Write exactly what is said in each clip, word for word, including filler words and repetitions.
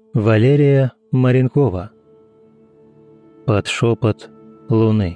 Валерия Маренкова. Под шепот луны.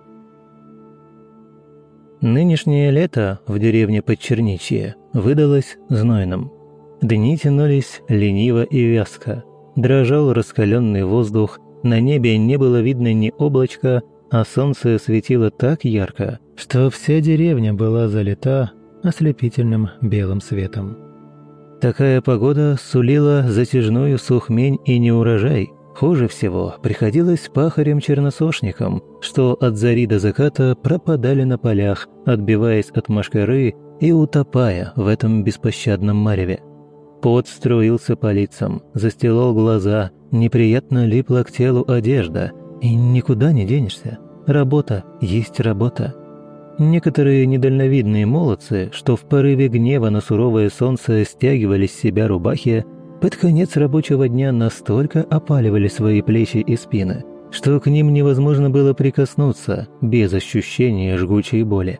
Нынешнее лето в деревне Подчерничье выдалось знойным. Дни тянулись лениво и вязко. Дрожал раскаленный воздух, на небе не было видно ни облачка, а солнце светило так ярко, что вся деревня была залита ослепительным белым светом. Такая погода сулила затяжную сухмень и неурожай. Хуже всего приходилось пахарям-черносошникам, что от зари до заката пропадали на полях, отбиваясь от мошкары и утопая в этом беспощадном мареве. Пот струился по лицам, застилал глаза, неприятно липла к телу одежда, и никуда не денешься. Работа есть работа. Некоторые недальновидные молодцы, что в порыве гнева на суровое солнце стягивали с себя рубахи, под конец рабочего дня настолько опаливали свои плечи и спины, что к ним невозможно было прикоснуться без ощущения жгучей боли.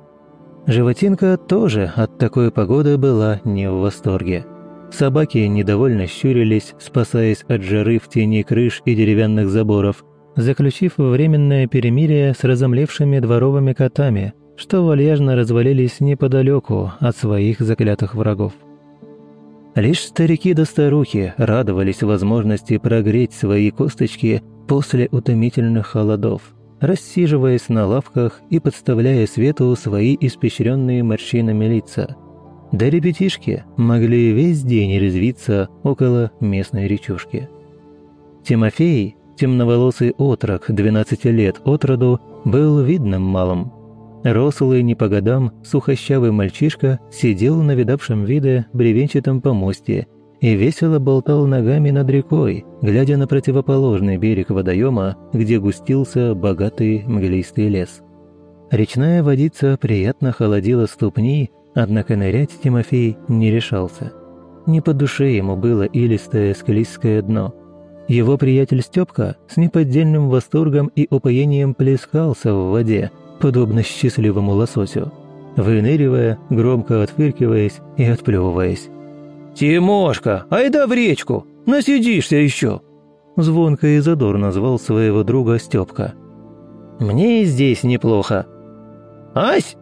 Животинка тоже от такой погоды была не в восторге. Собаки недовольно щурились, спасаясь от жары в тени крыш и деревянных заборов, заключив временное перемирие с разомлевшими дворовыми котами, что вальяжно развалились неподалеку от своих заклятых врагов. Лишь старики да старухи радовались возможности прогреть свои косточки после утомительных холодов, рассиживаясь на лавках и подставляя свету свои испещренные морщинами лица. Да ребятишки могли весь день резвиться около местной речушки. Тимофей, темноволосый отрок двенадцати лет от роду, был видным малым. Рослый не по годам сухощавый мальчишка сидел на видавшем виде бревенчатом помосте и весело болтал ногами над рекой, глядя на противоположный берег водоема, где густился богатый мглистый лес. Речная водица приятно холодила ступни, однако нырять Тимофей не решался. Не по душе ему было илистое склизкое дно. Его приятель Степка с неподдельным восторгом и упоением плескался в воде, подобно счастливому лососю, выныривая, громко отфыркиваясь и отплевываясь. «Тимошка, айда в речку! Насидишься еще!» Звонко и задорно звал своего друга Степка. «Мне и здесь неплохо». «Ась!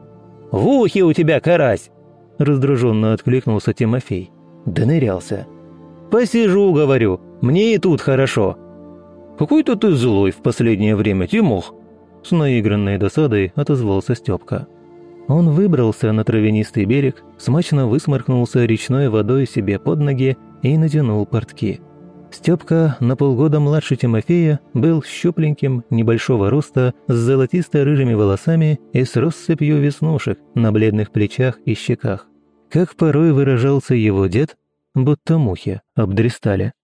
В ухе у тебя карась!» Раздраженно откликнулся Тимофей. Донырялся. «Посижу, говорю, мне и тут хорошо». «Какой-то ты злой в последнее время, Тимох!» С наигранной досадой отозвался Степка. Он выбрался на травянистый берег, смачно высморкнулся речной водой себе под ноги и натянул портки. Степка, на полгода младше Тимофея, был щупленьким, небольшого роста, с золотисто-рыжими волосами и с россыпью веснушек на бледных плечах и щеках. Как порой выражался его дед, будто мухи обдрестали.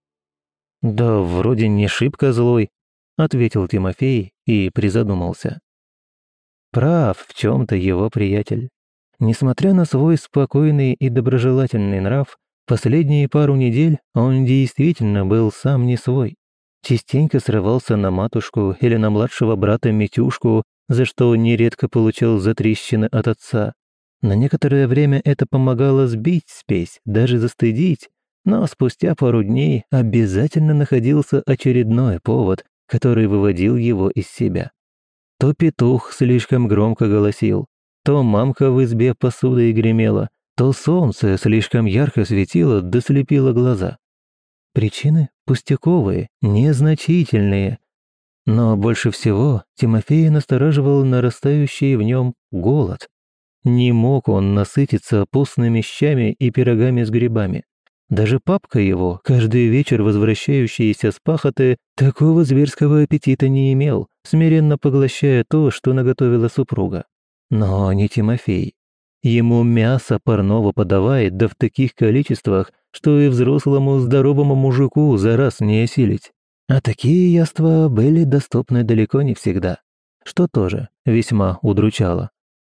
«Да вроде не шибко злой», — ответил Тимофей и призадумался. Прав в чем-то его приятель. Несмотря на свой спокойный и доброжелательный нрав, последние пару недель он действительно был сам не свой. Частенько срывался на матушку или на младшего брата Митюшку, за что нередко получал затрещины от отца. На некоторое время это помогало сбить спесь, даже застыдить, но спустя пару дней обязательно находился очередной повод, который выводил его из себя. То петух слишком громко голосил, то мамка в избе посудой гремела, то солнце слишком ярко светило да слепило глаза. Причины пустяковые, незначительные. Но больше всего Тимофея настораживал нарастающий в нем голод. Не мог он насытиться постными щами и пирогами с грибами. Даже папка его, каждый вечер возвращающийся с пахоты, такого зверского аппетита не имел, смиренно поглощая то, что наготовила супруга. Но не Тимофей. Ему мясо парного подавает, да в таких количествах, что и взрослому здоровому мужику за раз не осилить. А такие яства были доступны далеко не всегда, что тоже весьма удручало.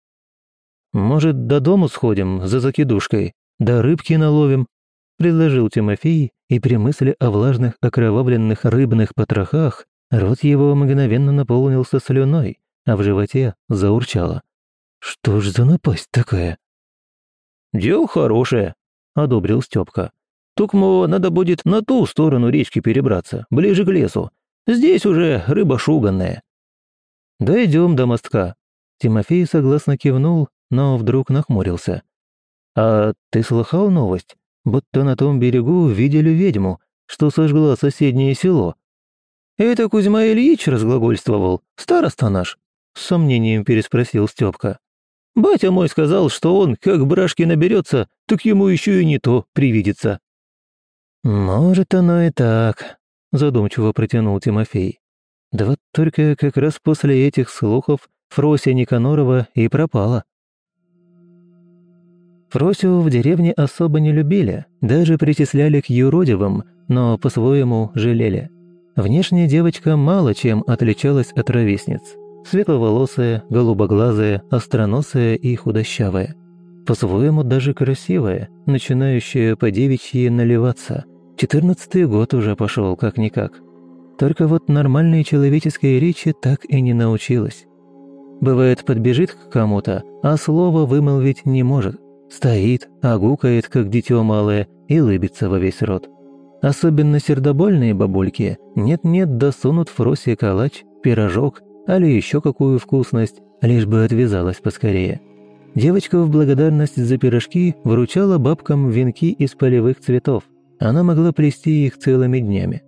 «Может, до дому сходим за закидушкой, да рыбки наловим?» — предложил Тимофей, и при мысли о влажных окровавленных рыбных потрохах рот его мгновенно наполнился слюной, а в животе заурчало. «Что ж за напасть такая?» «Дело хорошее», — одобрил Степка. Тукмо надо будет на ту сторону речки перебраться, ближе к лесу. Здесь уже рыба шуганная». «Дойдем до мостка». Тимофей согласно кивнул, но вдруг нахмурился. «А ты слыхал новость? Будто на том берегу видели ведьму, что сожгла соседнее село». «Это Кузьма Ильич разглагольствовал, староста наш?» С сомнением переспросил Степка. «Батя мой сказал, что он, как брашки наберется, так ему еще и не то привидится». «Может, оно и так», – задумчиво протянул Тимофей. «Да вот только как раз после этих слухов Фрося Никанорова и пропала». Фросю в деревне особо не любили, даже причисляли к юродивым, но по-своему жалели. Внешне девочка мало чем отличалась от ровесниц. Светловолосая, голубоглазая, остроносая и худощавая. По-своему даже красивая, начинающая по девичьи наливаться. Четырнадцатый год уже пошел как-никак. Только вот нормальной человеческой речи так и не научилась. Бывает, подбежит к кому-то, а слово вымолвить не может. Стоит, огукает, как дитё малое, и лыбится во весь рот. Особенно сердобольные бабульки нет-нет досунут Фросе калач, пирожок, али еще какую вкусность, лишь бы отвязалась поскорее. Девочка в благодарность за пирожки вручала бабкам венки из полевых цветов. Она могла плести их целыми днями.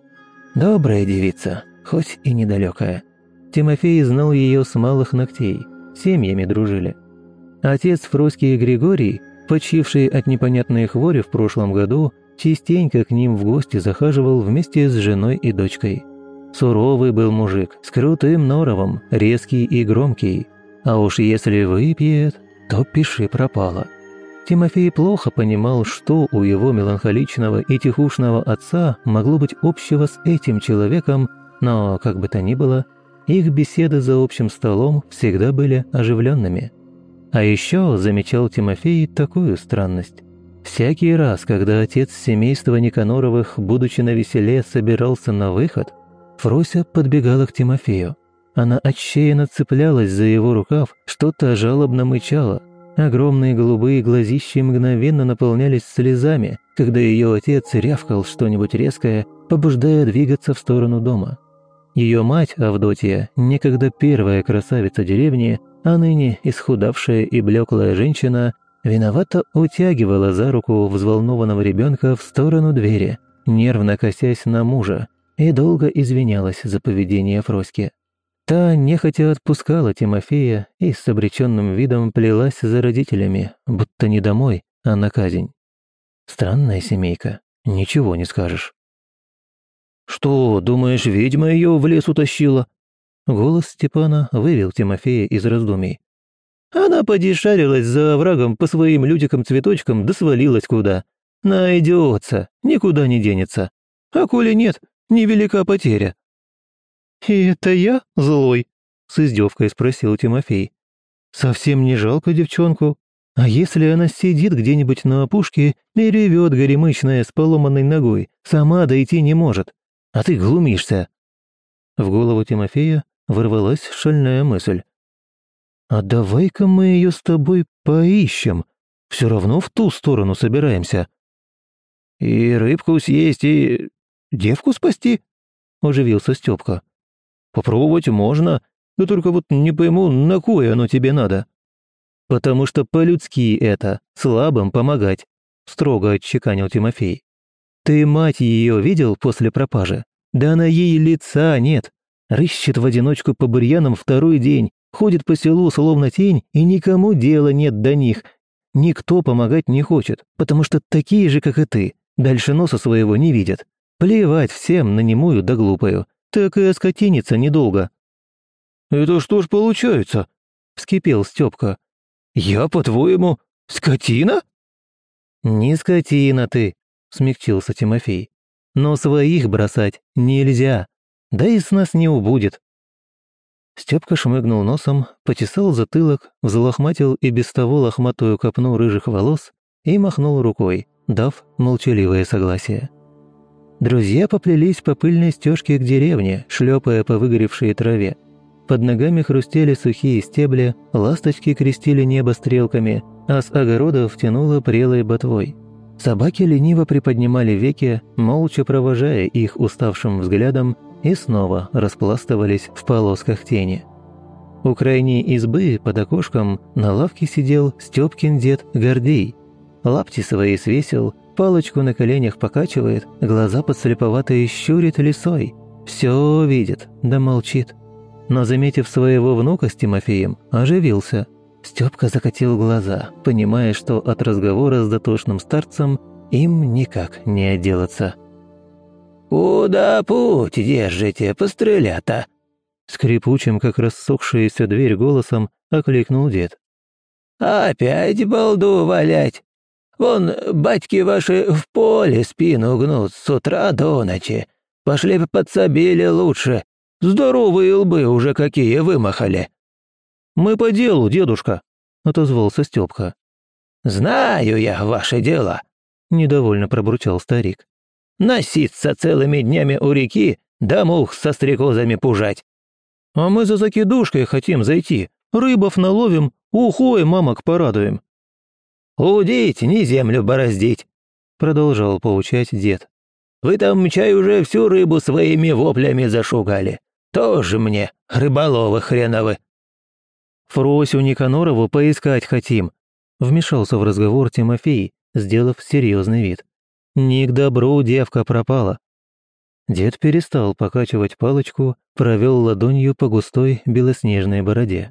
Добрая девица, хоть и недалекая. Тимофей знал ее с малых ногтей, семьями дружили. Отец Фроськи Григорий, почивший от непонятной хвори в прошлом году, частенько к ним в гости захаживал вместе с женой и дочкой. Суровый был мужик, с крутым норовом, резкий и громкий. А уж если выпьет, то пиши пропало. Тимофей плохо понимал, что у его меланхоличного и тихушного отца могло быть общего с этим человеком, но, как бы то ни было, их беседы за общим столом всегда были оживленными. А еще замечал Тимофей такую странность. Всякий раз, когда отец семейства Никаноровых, будучи навеселе, собирался на выход, Фрося подбегала к Тимофею. Она отчаянно цеплялась за его рукав, что-то жалобно мычала. Огромные голубые глазищи мгновенно наполнялись слезами, когда ее отец рявкал что-нибудь резкое, побуждая двигаться в сторону дома. Ее мать, Авдотья, некогда первая красавица деревни, а ныне исхудавшая и блеклая женщина, виновато утягивала за руку взволнованного ребенка в сторону двери, нервно косясь на мужа, и долго извинялась за поведение Фроськи. Та нехотя отпускала Тимофея и с обреченным видом плелась за родителями, будто не домой, а на казнь. Странная семейка, ничего не скажешь. «Что, думаешь, ведьма ее в лес утащила?» Голос Степана вывел Тимофея из раздумий. «Она подешарилась за оврагом по своим людикам-цветочкам да свалилась куда. Найдется, никуда не денется. А коли нет, невелика потеря». «И это я злой?» – с издевкой спросил Тимофей. «Совсем не жалко девчонку. А если она сидит где-нибудь на опушке и ревет горемычная с поломанной ногой, сама дойти не может, а ты глумишься?» В голову Тимофея ворвалась шальная мысль. «А давай-ка мы ее с тобой поищем, все равно в ту сторону собираемся». «И рыбку съесть, и девку спасти?» – оживился Степка. «Попробовать можно, да только вот не пойму, на кое оно тебе надо». «Потому что по-людски это, слабым помогать», – строго отчеканил Тимофей. «Ты мать ее видел после пропажи? Да на ей лица нет. Рыщет в одиночку по бурьянам второй день, ходит по селу словно тень, и никому дела нет до них. Никто помогать не хочет, потому что такие же, как и ты, дальше носа своего не видят. Плевать всем на немую да глупую. Так и оскотиниться недолго». «Это что ж получается?» – вскипел Степка. «Я, по-твоему, скотина?» «Не скотина ты», – смягчился Тимофей. «Но своих бросать нельзя, да и с нас не убудет». Степка шмыгнул носом, почесал затылок, взлохматил и без того лохматую копну рыжих волос и махнул рукой, дав молчаливое согласие. Друзья поплелись по пыльной стежке к деревне, шлепая по выгоревшей траве. Под ногами хрустели сухие стебли, ласточки крестили небо стрелками, а с огородов тянуло прелой ботвой. Собаки лениво приподнимали веки, молча провожая их уставшим взглядом, и снова распластывались в полосках тени. У крайней избы под окошком на лавке сидел Стёпкин дед Гордей. Лапти свои свесил, палочку на коленях покачивает, глаза подслеповатые щурит лисой. Все видит, да молчит. Но, заметив своего внука с Тимофеем, оживился. Стёпка закатил глаза, понимая, что от разговора с дотошным старцем им никак не отделаться. «Куда путь держите, пострелята?» Скрипучим, как рассохшаяся дверь голосом, окликнул дед. «Опять балду валять? Вон батьки ваши в поле спину гнут с утра до ночи. Пошли бы подсобили лучше. Здоровые лбы уже какие вымахали». «Мы по делу, дедушка», — отозвался Стёпка. «Знаю я ваше дело», — недовольно пробурчал старик. «Носиться целыми днями у реки, да мух со стрекозами пужать». «А мы за закидушкой хотим зайти, рыбов наловим, ухой мамок порадуем». «Удить, не землю бороздить», — продолжал поучать дед. «Вы там, чай, уже всю рыбу своими воплями зашугали. Тоже мне, рыболовы хреновы». «Фросю Никанорову поискать хотим», — вмешался в разговор Тимофей, сделав серьезный вид. «Не к добру девка пропала». Дед перестал покачивать палочку, провел ладонью по густой белоснежной бороде.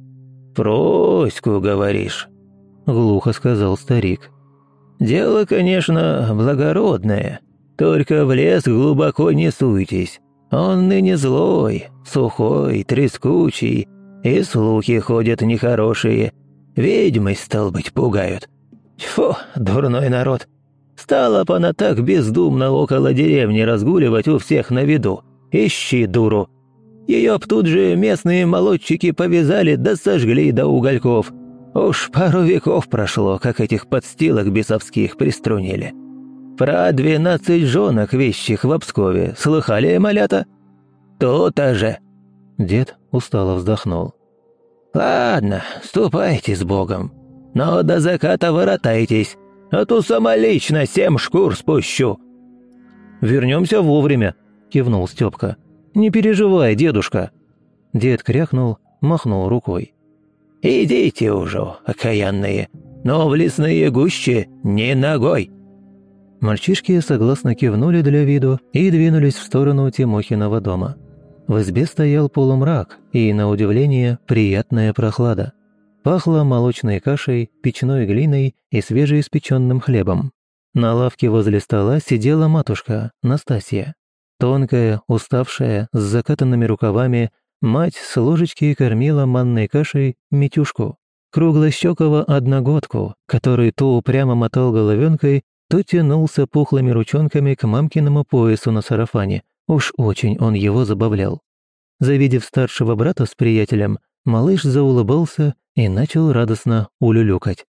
«Фроську, говоришь?» — глухо сказал старик. «Дело, конечно, благородное, только в лес глубоко не суйтесь. Он ныне злой, сухой, трескучий, и слухи ходят нехорошие. Ведьмы, стал быть, пугают. Тьфу, дурной народ. Стала б она так бездумно около деревни разгуливать у всех на виду. Ищи дуру. Ее б тут же местные молодчики повязали да сожгли до угольков. Уж пару веков прошло, как этих подстилок бесовских приструнили. Про двенадцать жонок вещих в Пскове слыхали, малята? То-то же». Дед устало вздохнул. «Ладно, ступайте с Богом, но до заката воротайтесь, а то самолично семь шкур спущу». «Вернемся вовремя», — кивнул Степка. «Не переживай, дедушка». Дед крякнул, махнул рукой. «Идите уже, окаянные, но в лесные гущи не ногой». Мальчишки согласно кивнули для виду и двинулись в сторону Тимохиного дома. В избе стоял полумрак и, на удивление, приятная прохлада. Пахло молочной кашей, печной глиной и свежеиспеченным хлебом. На лавке возле стола сидела матушка, Настасья. Тонкая, уставшая, с закатанными рукавами, мать с ложечки кормила манной кашей Митюшку, круглощекого одногодку, который то упрямо мотал головенкой, то тянулся пухлыми ручонками к мамкиному поясу на сарафане. Уж очень он его забавлял. Завидев старшего брата с приятелем, малыш заулыбался и начал радостно улюлюкать.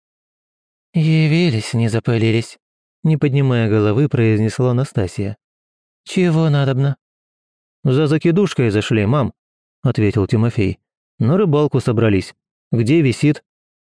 «Явились, не запылились», — не поднимая головы, произнесла Настасья. «Чего надобно?» «За закидушкой зашли, мам», — ответил Тимофей. «На рыбалку собрались. Где висит?»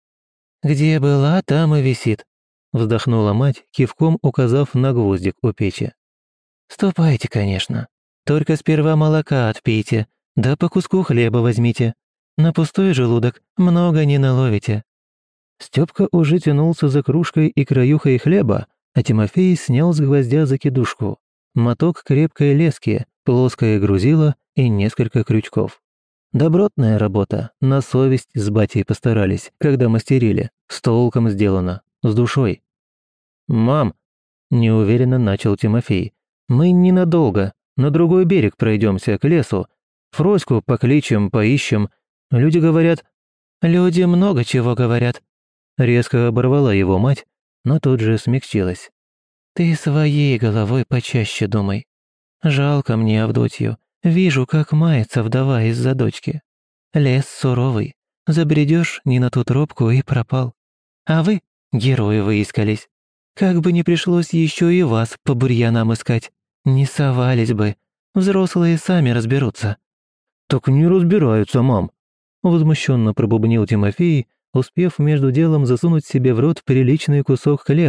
«Где была, там и висит», — вздохнула мать, кивком указав на гвоздик у печи. «Ступайте, конечно. Только сперва молока отпейте, да по куску хлеба возьмите. На пустой желудок много не наловите». Стёпка уже тянулся за кружкой и краюхой хлеба, а Тимофей снял с гвоздя закидушку. Моток крепкой лески, плоское грузило и несколько крючков. Добротная работа, на совесть с батей постарались, когда мастерили. С толком сделано, с душой. «Мам», — неуверенно начал Тимофей, — «мы ненадолго, на другой берег пройдемся, к лесу. Фроську покличем, поищем. Люди говорят...» «Люди много чего говорят», — резко оборвала его мать, но тут же смягчилась. «Ты своей головой почаще думай. Жалко мне Авдотью. Вижу, как мается вдова из-за дочки. Лес суровый. Забредешь не на ту тропку и пропал. А вы, герои, выискались. Как бы не пришлось еще и вас по бурьянам искать. Не совались бы. Взрослые сами разберутся». «Так не разбираются, мам», — возмущенно пробубнил Тимофей, успев между делом засунуть себе в рот приличный кусок хлеба,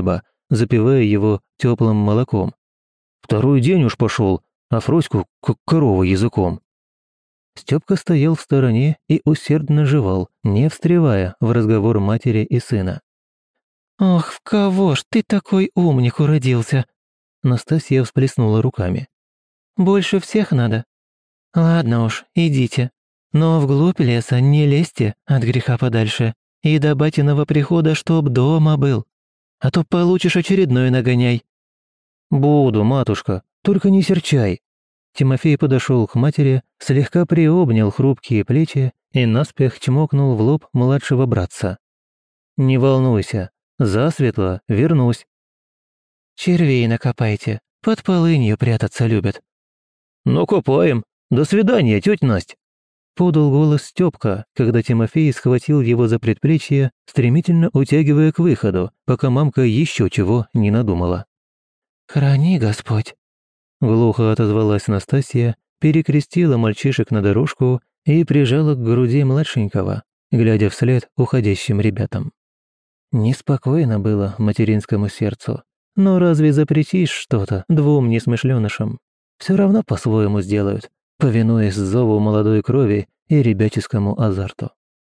запивая его теплым молоком. «Второй день уж пошел, а Фроську как корова языком». Степка стоял в стороне и усердно жевал, не встревая в разговор матери и сына. «Ох, в кого ж ты такой умник уродился?» Настасья всплеснула руками. «Больше всех надо? Ладно уж, идите. Но вглубь леса не лезьте от греха подальше. И до батиного прихода чтоб дома был. А то получишь очередной нагоняй». «Буду, матушка, только не серчай». Тимофей подошел к матери, слегка приобнял хрупкие плечи и наспех чмокнул в лоб младшего братца. «Не волнуйся, засветло вернусь». «Червей накопайте, под полынью прятаться любят». «Ну, копаем. До свидания, тетя Насть», — подал голос Степка, когда Тимофей схватил его за предплечье, стремительно утягивая к выходу, пока мамка еще чего не надумала. «Храни, Господь», — глухо отозвалась Настасья, перекрестила мальчишек на дорожку и прижала к груди младшенького, глядя вслед уходящим ребятам. Неспокойно было материнскому сердцу, но разве запретишь что-то двум несмышленышам? Все равно по-своему сделают, повинуясь зову молодой крови и ребяческому азарту.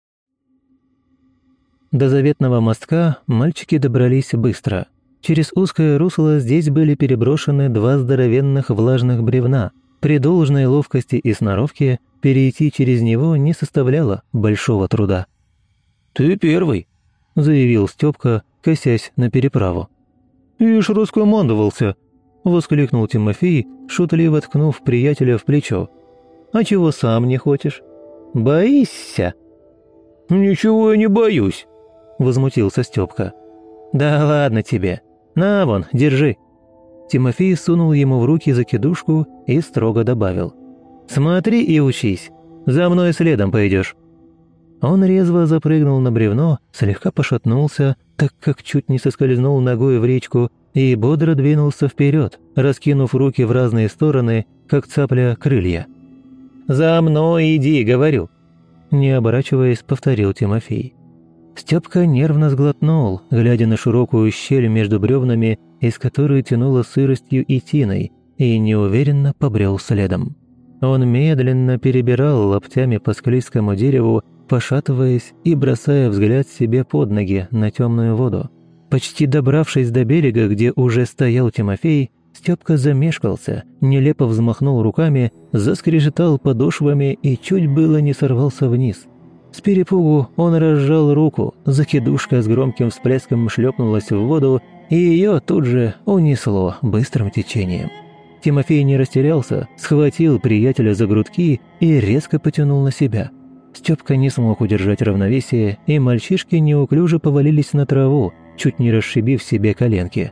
До заветного мостка мальчики добрались быстро. Через узкое русло здесь были переброшены два здоровенных влажных бревна. При должной ловкости и сноровке перейти через него не составляло большого труда. «Ты первый», — заявил Степка, косясь на переправу. «Ишь, раскомандовался», — воскликнул Тимофей, шутливо ткнув приятеля в плечо. «А чего сам не хочешь? Боишься?» «Ничего я не боюсь», — возмутился Степка. «Да ладно тебе. На вон, держи». Тимофей сунул ему в руки закидушку и строго добавил. «Смотри и учись. За мной следом пойдешь». Он резво запрыгнул на бревно, слегка пошатнулся, так как чуть не соскользнул ногой в речку, и бодро двинулся вперед, раскинув руки в разные стороны, как цапля крылья. «За мной иди, говорю!» Не оборачиваясь, повторил Тимофей. Степка нервно сглотнул, глядя на широкую щель между бревнами, из которой тянуло сыростью и тиной, и неуверенно побрел следом. Он медленно перебирал локтями по склизкому дереву, пошатываясь и бросая взгляд себе под ноги на темную воду. Почти добравшись до берега, где уже стоял Тимофей, Степка замешкался, нелепо взмахнул руками, заскрежетал подошвами и чуть было не сорвался вниз. С перепугу он разжал руку, закидушка с громким всплеском шлепнулась в воду, и ее тут же унесло быстрым течением. Тимофей не растерялся, схватил приятеля за грудки и резко потянул на себя. Степка не смог удержать равновесие, и мальчишки неуклюже повалились на траву, чуть не расшибив себе коленки.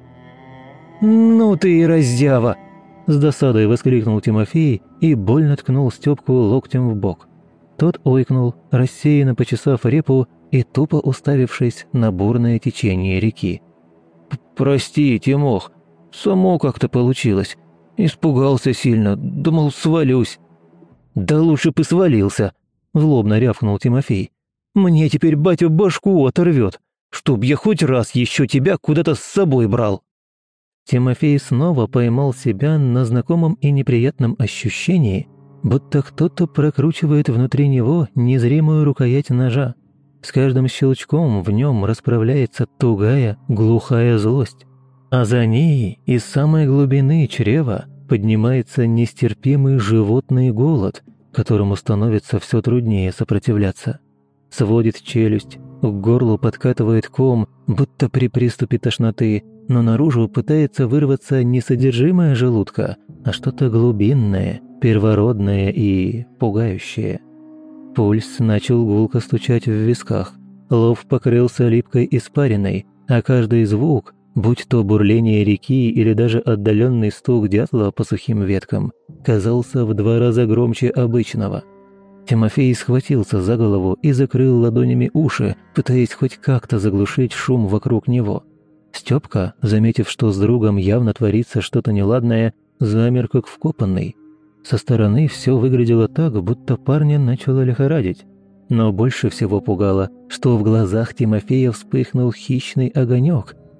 «Ну ты и раздява!» – с досадой воскликнул Тимофей и больно ткнул Степку локтем в бок. Тот ойкнул, рассеянно почесав репу и тупо уставившись на бурное течение реки. «Прости, Тимох, само как-то получилось. Испугался сильно, думал, свалюсь». «Да лучше бы свалился», – злобно рявкнул Тимофей. «Мне теперь батя башку оторвет, чтоб я хоть раз еще тебя куда-то с собой брал». Тимофей снова поймал себя на знакомом и неприятном ощущении, будто кто-то прокручивает внутри него незримую рукоять ножа. С каждым щелчком в нем расправляется тугая, глухая злость. А за ней из самой глубины чрева поднимается нестерпимый животный голод, которому становится все труднее сопротивляться. Сводит челюсть, к горлу подкатывает ком, будто при приступе тошноты, но наружу пытается вырваться не содержимое желудка, а что-то глубинное, первородное и пугающее. Пульс начал гулко стучать в висках, лоб покрылся липкой испариной, а каждый звук, будь то бурление реки или даже отдаленный стук дятла по сухим веткам, казался в два раза громче обычного. Тимофей схватился за голову и закрыл ладонями уши, пытаясь хоть как-то заглушить шум вокруг него. Степка, заметив, что с другом явно творится что-то неладное, замер как вкопанный. Со стороны все выглядело так, будто парня начало лихорадить. Но больше всего пугало, что в глазах Тимофея вспыхнул хищный огонек,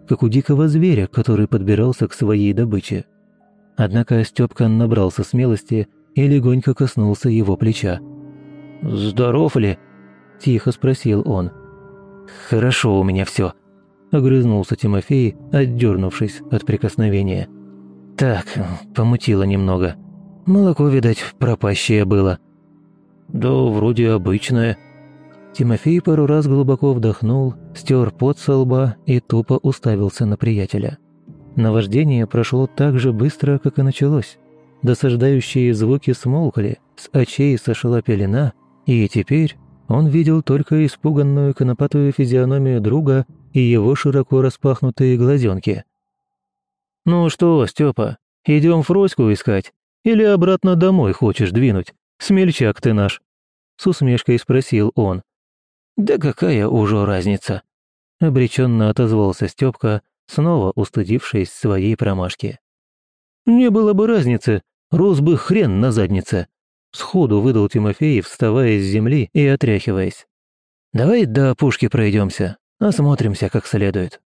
как у дикого зверя, который подбирался к своей добыче. Однако Степка набрался смелости и легонько коснулся его плеча. «Здоров ли?» – тихо спросил он. «Хорошо у меня все», – огрызнулся Тимофей, отдернувшись от прикосновения. «Так, помутило немного. Молоко, видать, пропащее было». «Да вроде обычное». Тимофей пару раз глубоко вдохнул, стер пот со лба и тупо уставился на приятеля. Наваждение прошло так же быстро, как и началось. Досаждающие звуки смолкли, с очей сошла пелена, и теперь он видел только испуганную конопатую физиономию друга и его широко распахнутые глазенки. «Ну что, Степа, идем Фроську искать? Или обратно домой хочешь двинуть? Смельчак ты наш!» С усмешкой спросил он. «Да какая уже разница?» Обреченно отозвался Степка, снова устыдившись своей промашки. «Не было бы разницы, рос бы хрен на заднице!» Сходу выдал Тимофей, вставая с земли и отряхиваясь. «Давай до опушки пройдемся, осмотримся как следует».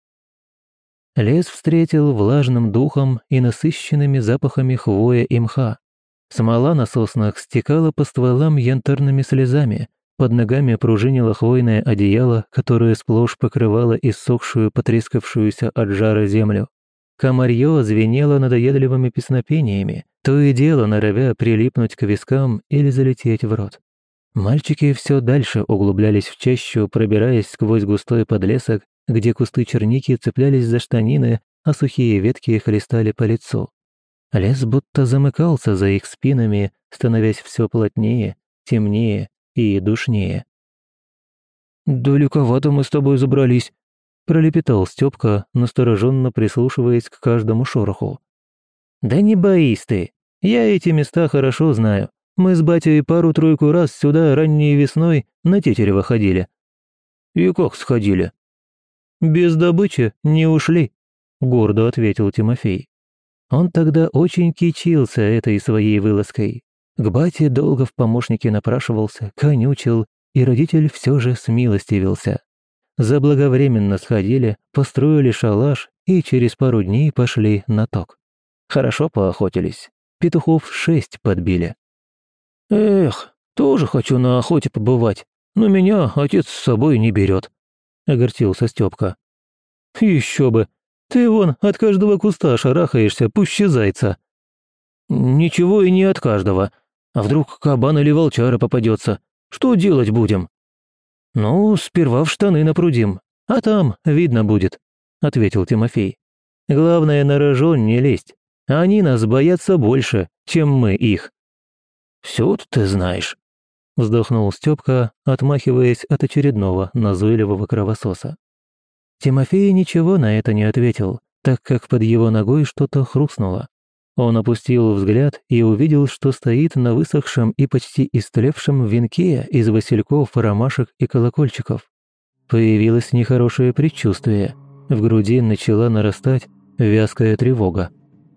Лес встретил влажным духом и насыщенными запахами хвоя и мха. Смола на соснах стекала по стволам янтарными слезами, под ногами пружинило хвойное одеяло, которое сплошь покрывало иссохшую, потрескавшуюся от жара землю. Комарье звенело надоедливыми песнопениями, то и дело норовя прилипнуть к вискам или залететь в рот. Мальчики все дальше углублялись в чащу, пробираясь сквозь густой подлесок, где кусты черники цеплялись за штанины, а сухие ветки хлестали по лицу. Лес будто замыкался за их спинами, становясь все плотнее, темнее и душнее. «Далековато мы с тобой забрались», – пролепетал Степка, настороженно прислушиваясь к каждому шороху. «Да не боись ты, я эти места хорошо знаю. Мы с батей пару-тройку раз сюда ранней весной на Тетерево ходили». «И как сходили?» «Без добычи не ушли», – гордо ответил Тимофей. Он тогда очень кичился этой своей вылазкой. К бате долго в помощнике напрашивался, конючил, и родитель все же смилостивился. Заблаговременно сходили, построили шалаш и через пару дней пошли на ток. Хорошо поохотились, петухов шесть подбили. «Эх, тоже хочу на охоте побывать, но меня отец с собой не берет», — огорчился Степка. «Еще бы! Ты вон от каждого куста шарахаешься, пуще зайца». «Ничего и не от каждого. А вдруг кабан или волчара попадется? Что делать будем?» «Ну, сперва в штаны напрудим, а там видно будет», — ответил Тимофей. «Главное, на рожон не лезть. Они нас боятся больше, чем мы их». «Всё-то ты знаешь», — вздохнул Степка, отмахиваясь от очередного назойливого кровососа. Тимофей ничего на это не ответил, так как под его ногой что-то хрустнуло. Он опустил взгляд и увидел, что стоит на высохшем и почти истлевшем венке из васильков, ромашек и колокольчиков. Появилось нехорошее предчувствие. В груди начала нарастать вязкая тревога.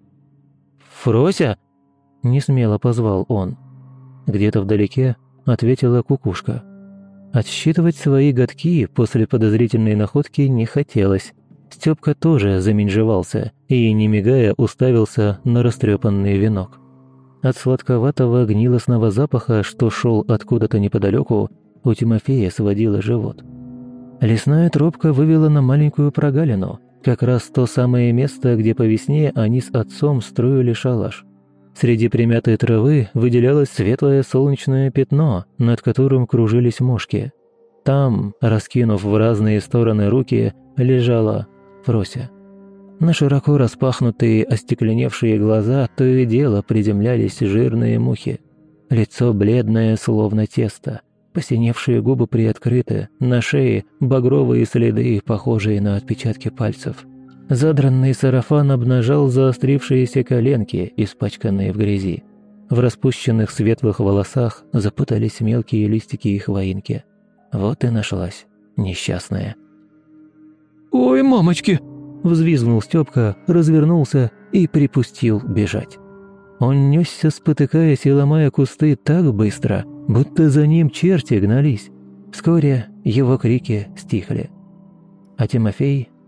«Фрося!» – несмело позвал он. Где-то вдалеке ответила кукушка. Отсчитывать свои годки после подозрительной находки не хотелось. Степка тоже заменжевался и, не мигая, уставился на растрепанный венок. От сладковатого гнилостного запаха, что шел откуда-то неподалеку, у Тимофея сводило живот. Лесная тропка вывела на маленькую прогалину, как раз то самое место, где по весне они с отцом строили шалаш. Среди примятой травы выделялось светлое солнечное пятно, над которым кружились мошки. Там, раскинув в разные стороны руки, лежала Фрося. На широко распахнутые остекленевшие глаза то и дело приземлялись жирные мухи. Лицо бледное, словно тесто, посиневшие губы приоткрыты, на шее багровые следы, похожие на отпечатки пальцев. Задранный сарафан обнажал заострившиеся коленки, испачканные в грязи. В распущенных светлых волосах запутались мелкие листики и хвоинки. Вот и нашлась несчастная. «Ой, мамочки!» – взвизгнул Степка, развернулся и припустил бежать. Он несся, спотыкаясь и ломая кусты так быстро, будто за ним черти гнались. Вскоре его крики стихли. А Тимофей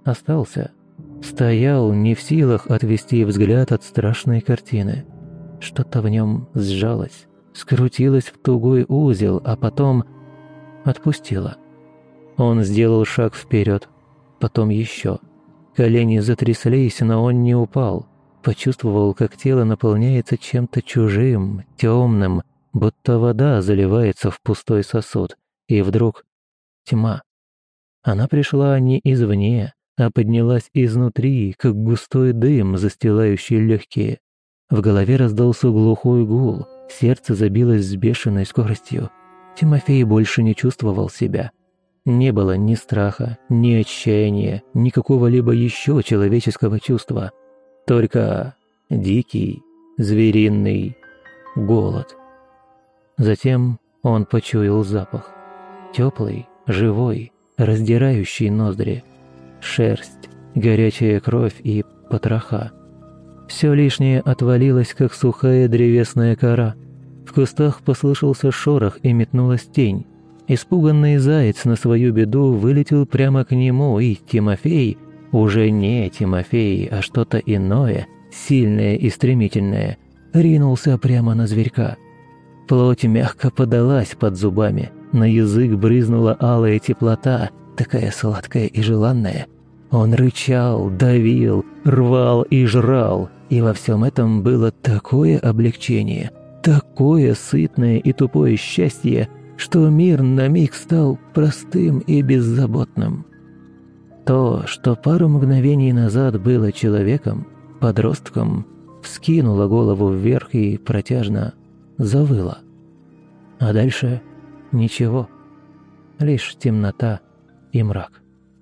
остался. Стоял не в силах отвести взгляд от страшной картины. Что-то в нем сжалось, скрутилось в тугой узел, а потом отпустило. Он сделал шаг вперед, потом еще. Колени затряслись, но он не упал. Почувствовал, как тело наполняется чем-то чужим, темным, будто вода заливается в пустой сосуд. И вдруг тьма. Она пришла не извне, а поднялась изнутри, как густой дым, застилающий легкие. В голове раздался глухой гул, сердце забилось с бешеной скоростью. Тимофей больше не чувствовал себя. Не было ни страха, ни отчаяния, ни какого-либо еще человеческого чувства. Только дикий, звериный голод. Затем он почуял запах. Теплый, живой, раздирающий ноздри. Шерсть, горячая кровь и потроха. Все лишнее отвалилось, как сухая древесная кора. В кустах послышался шорох и метнулась тень. Испуганный заяц на свою беду вылетел прямо к нему, и Тимофей, уже не Тимофей, а что-то иное, сильное и стремительное, ринулся прямо на зверька. Плоть мягко подалась под зубами, на язык брызнула алая теплота, такая сладкая и желанная. Он рычал, давил, рвал и жрал, и во всем этом было такое облегчение, такое сытное и тупое счастье, что мир на миг стал простым и беззаботным. То, что пару мгновений назад было человеком, подростком, вскинуло голову вверх и протяжно завыло. А дальше ничего, лишь темнота и мрак.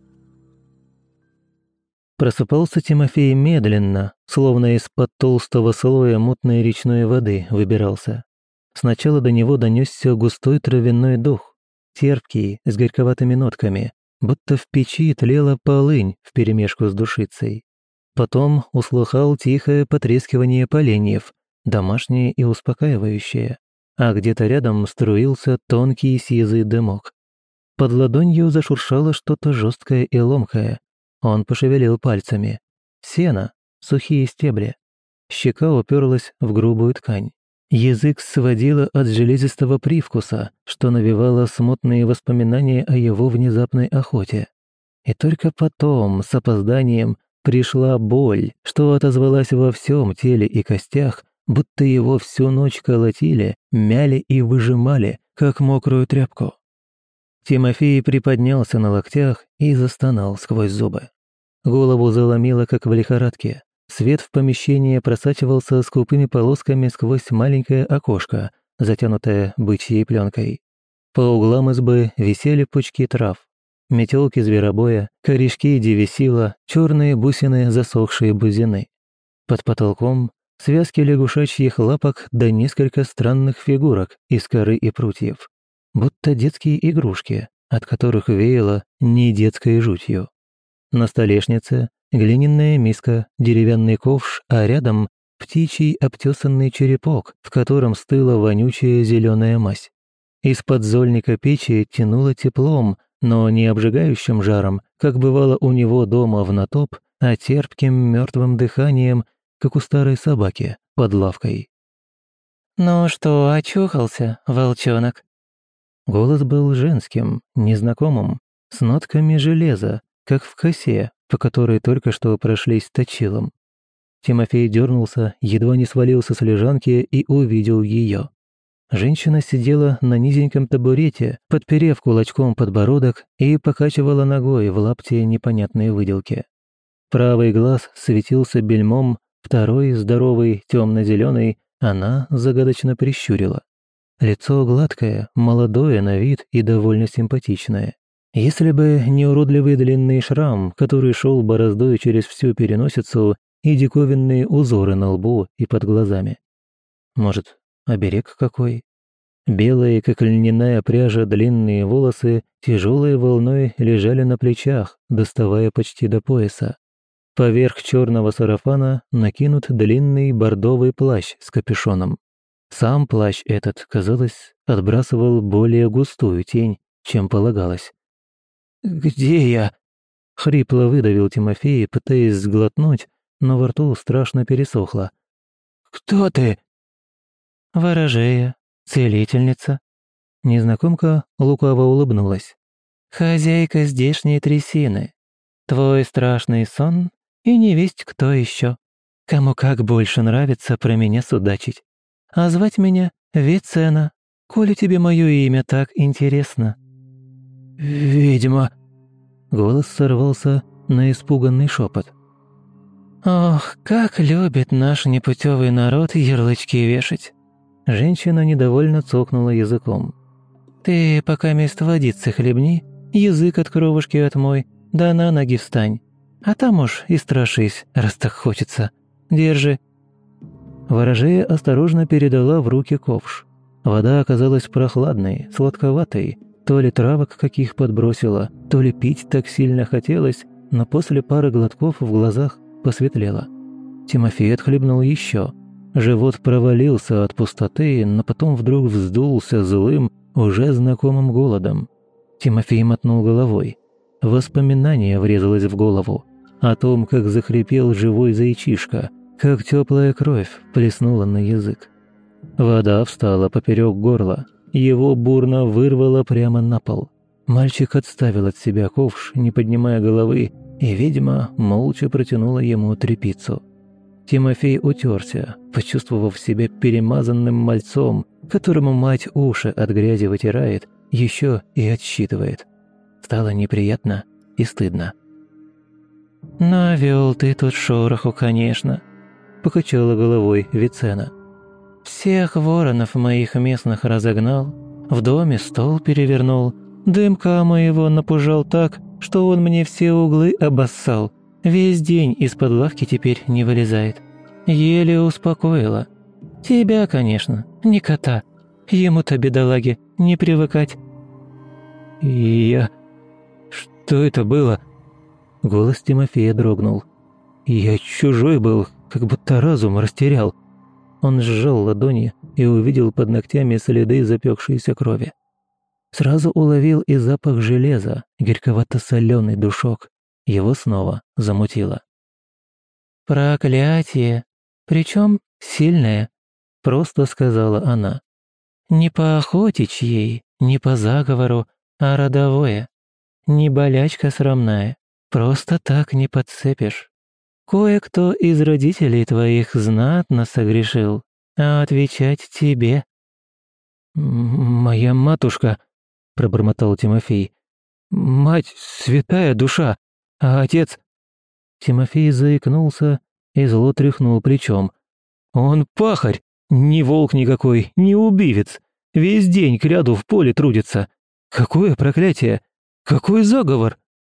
Просыпался Тимофей медленно, словно из-под толстого слоя мутной речной воды выбирался. Сначала до него донесся густой травяной дух, терпкий, с горьковатыми нотками, будто в печи тлела полынь вперемешку с душицей. Потом услыхал тихое потрескивание поленьев, домашнее и успокаивающее, а где-то рядом струился тонкий сизый дымок. Под ладонью зашуршало что-то жесткое и ломкое. Он пошевелил пальцами. Сено, сухие стебли. Щека уперлась в грубую ткань. Язык сводило от железистого привкуса, что навевало смутные воспоминания о его внезапной охоте. И только потом, с опозданием, пришла боль, что отозвалась во всем теле и костях, будто его всю ночь колотили, мяли и выжимали, как мокрую тряпку. Тимофей приподнялся на локтях и застонал сквозь зубы. Голову заломило, как в лихорадке. Свет в помещении просачивался скупыми полосками сквозь маленькое окошко, затянутое бычьей пленкой. По углам избы висели пучки трав. Метелки зверобоя, корешки девесила, черные бусины засохшие бузины. Под потолком связки лягушачьих лапок да несколько странных фигурок из коры и прутьев. Будто детские игрушки, от которых веяло не детской жутью. На столешнице глиняная миска, деревянный ковш, а рядом птичий обтесанный черепок, в котором стыла вонючая зеленая мазь. Из-под зольника печи тянуло теплом, но не обжигающим жаром, как бывало у него дома в натоп, а терпким мертвым дыханием, как у старой собаки под лавкой. «Ну что, очухался, волчонок?» Голос был женским, незнакомым, с нотками железа, как в косе, по которой только что прошлись точилом. Тимофей дернулся, едва не свалился с лежанки и увидел ее. Женщина сидела на низеньком табурете, подперев кулачком подбородок и покачивала ногой в лапте непонятной выделки. Правый глаз светился бельмом, второй, здоровый, темно-зеленый, она загадочно прищурила. Лицо гладкое, молодое на вид и довольно симпатичное. Если бы не уродливый длинный шрам, который шел бороздой через всю переносицу, и диковинные узоры на лбу и под глазами. Может, оберег какой? Белые, как льняная пряжа, длинные волосы тяжелой волной лежали на плечах, доставая почти до пояса. Поверх черного сарафана накинут длинный бордовый плащ с капюшоном. Сам плащ этот, казалось, отбрасывал более густую тень, чем полагалось. «Где я?» Хрипло выдавил Тимофей, пытаясь сглотнуть, но во рту страшно пересохло. «Кто ты?» «Ворожея, целительница». Незнакомка лукаво улыбнулась. «Хозяйка здешней трясины. Твой страшный сон и невесть кто еще. Кому как больше нравится про меня судачить. А звать меня Вицена, коли тебе мое имя так интересно». «Ведьма!» Голос сорвался на испуганный шепот. «Ох, как любит наш непутевый народ ярлычки вешать!» Женщина недовольно цокнула языком. «Ты пока мест водицы хлебни, язык от кровушки отмой, да на ноги встань. А там уж и страшись, раз так хочется. Держи». Ворожея осторожно передала в руки ковш. Вода оказалась прохладной, сладковатой, то ли травок каких подбросила, то ли пить так сильно хотелось, но после пары глотков в глазах посветлело. Тимофей отхлебнул еще. Живот провалился от пустоты, но потом вдруг вздулся злым, уже знакомым голодом. Тимофей мотнул головой. Воспоминание врезалось в голову. О том, как захрипел живой зайчишка, как теплая кровь плеснула на язык. Вода встала поперек горла. Его бурно вырвало прямо на пол. Мальчик отставил от себя ковш, не поднимая головы, и ведьма молча протянула ему тряпицу. Тимофей утерся, почувствовав себя перемазанным мальцом, которому мать уши от грязи вытирает, еще и отсчитывает. Стало неприятно и стыдно. «Навел ты тут шороху, конечно», — покачала головой Вицена. «Всех воронов моих местных разогнал, в доме стол перевернул, дымка моего напужал так, что он мне все углы обоссал. Весь день из-под лавки теперь не вылезает. Еле успокоила. Тебя, конечно, не кота. Ему-то, бедолаге, не привыкать». «И я... Что это было?» Голос Тимофея дрогнул. «Я чужой был, как будто разум растерял». Он сжал ладони и увидел под ногтями следы запекшейся крови. Сразу уловил и запах железа, горьковато-соленый душок. Его снова замутило. «Проклятие! Причем сильное», — просто сказала она. «Не по охотичьей, не по заговору, а родовое. Не болячка срамная, просто так не подцепишь. Кое-кто из родителей твоих знатно согрешил, а отвечать тебе». «Моя матушка», — пробормотал Тимофей. «Мать, святая душа, а отец...» Тимофей заикнулся и зло тряхнул плечом. «Он пахарь, не волк никакой, не убивец. Весь день кряду в поле трудится. Какое проклятие! Какой заговор!»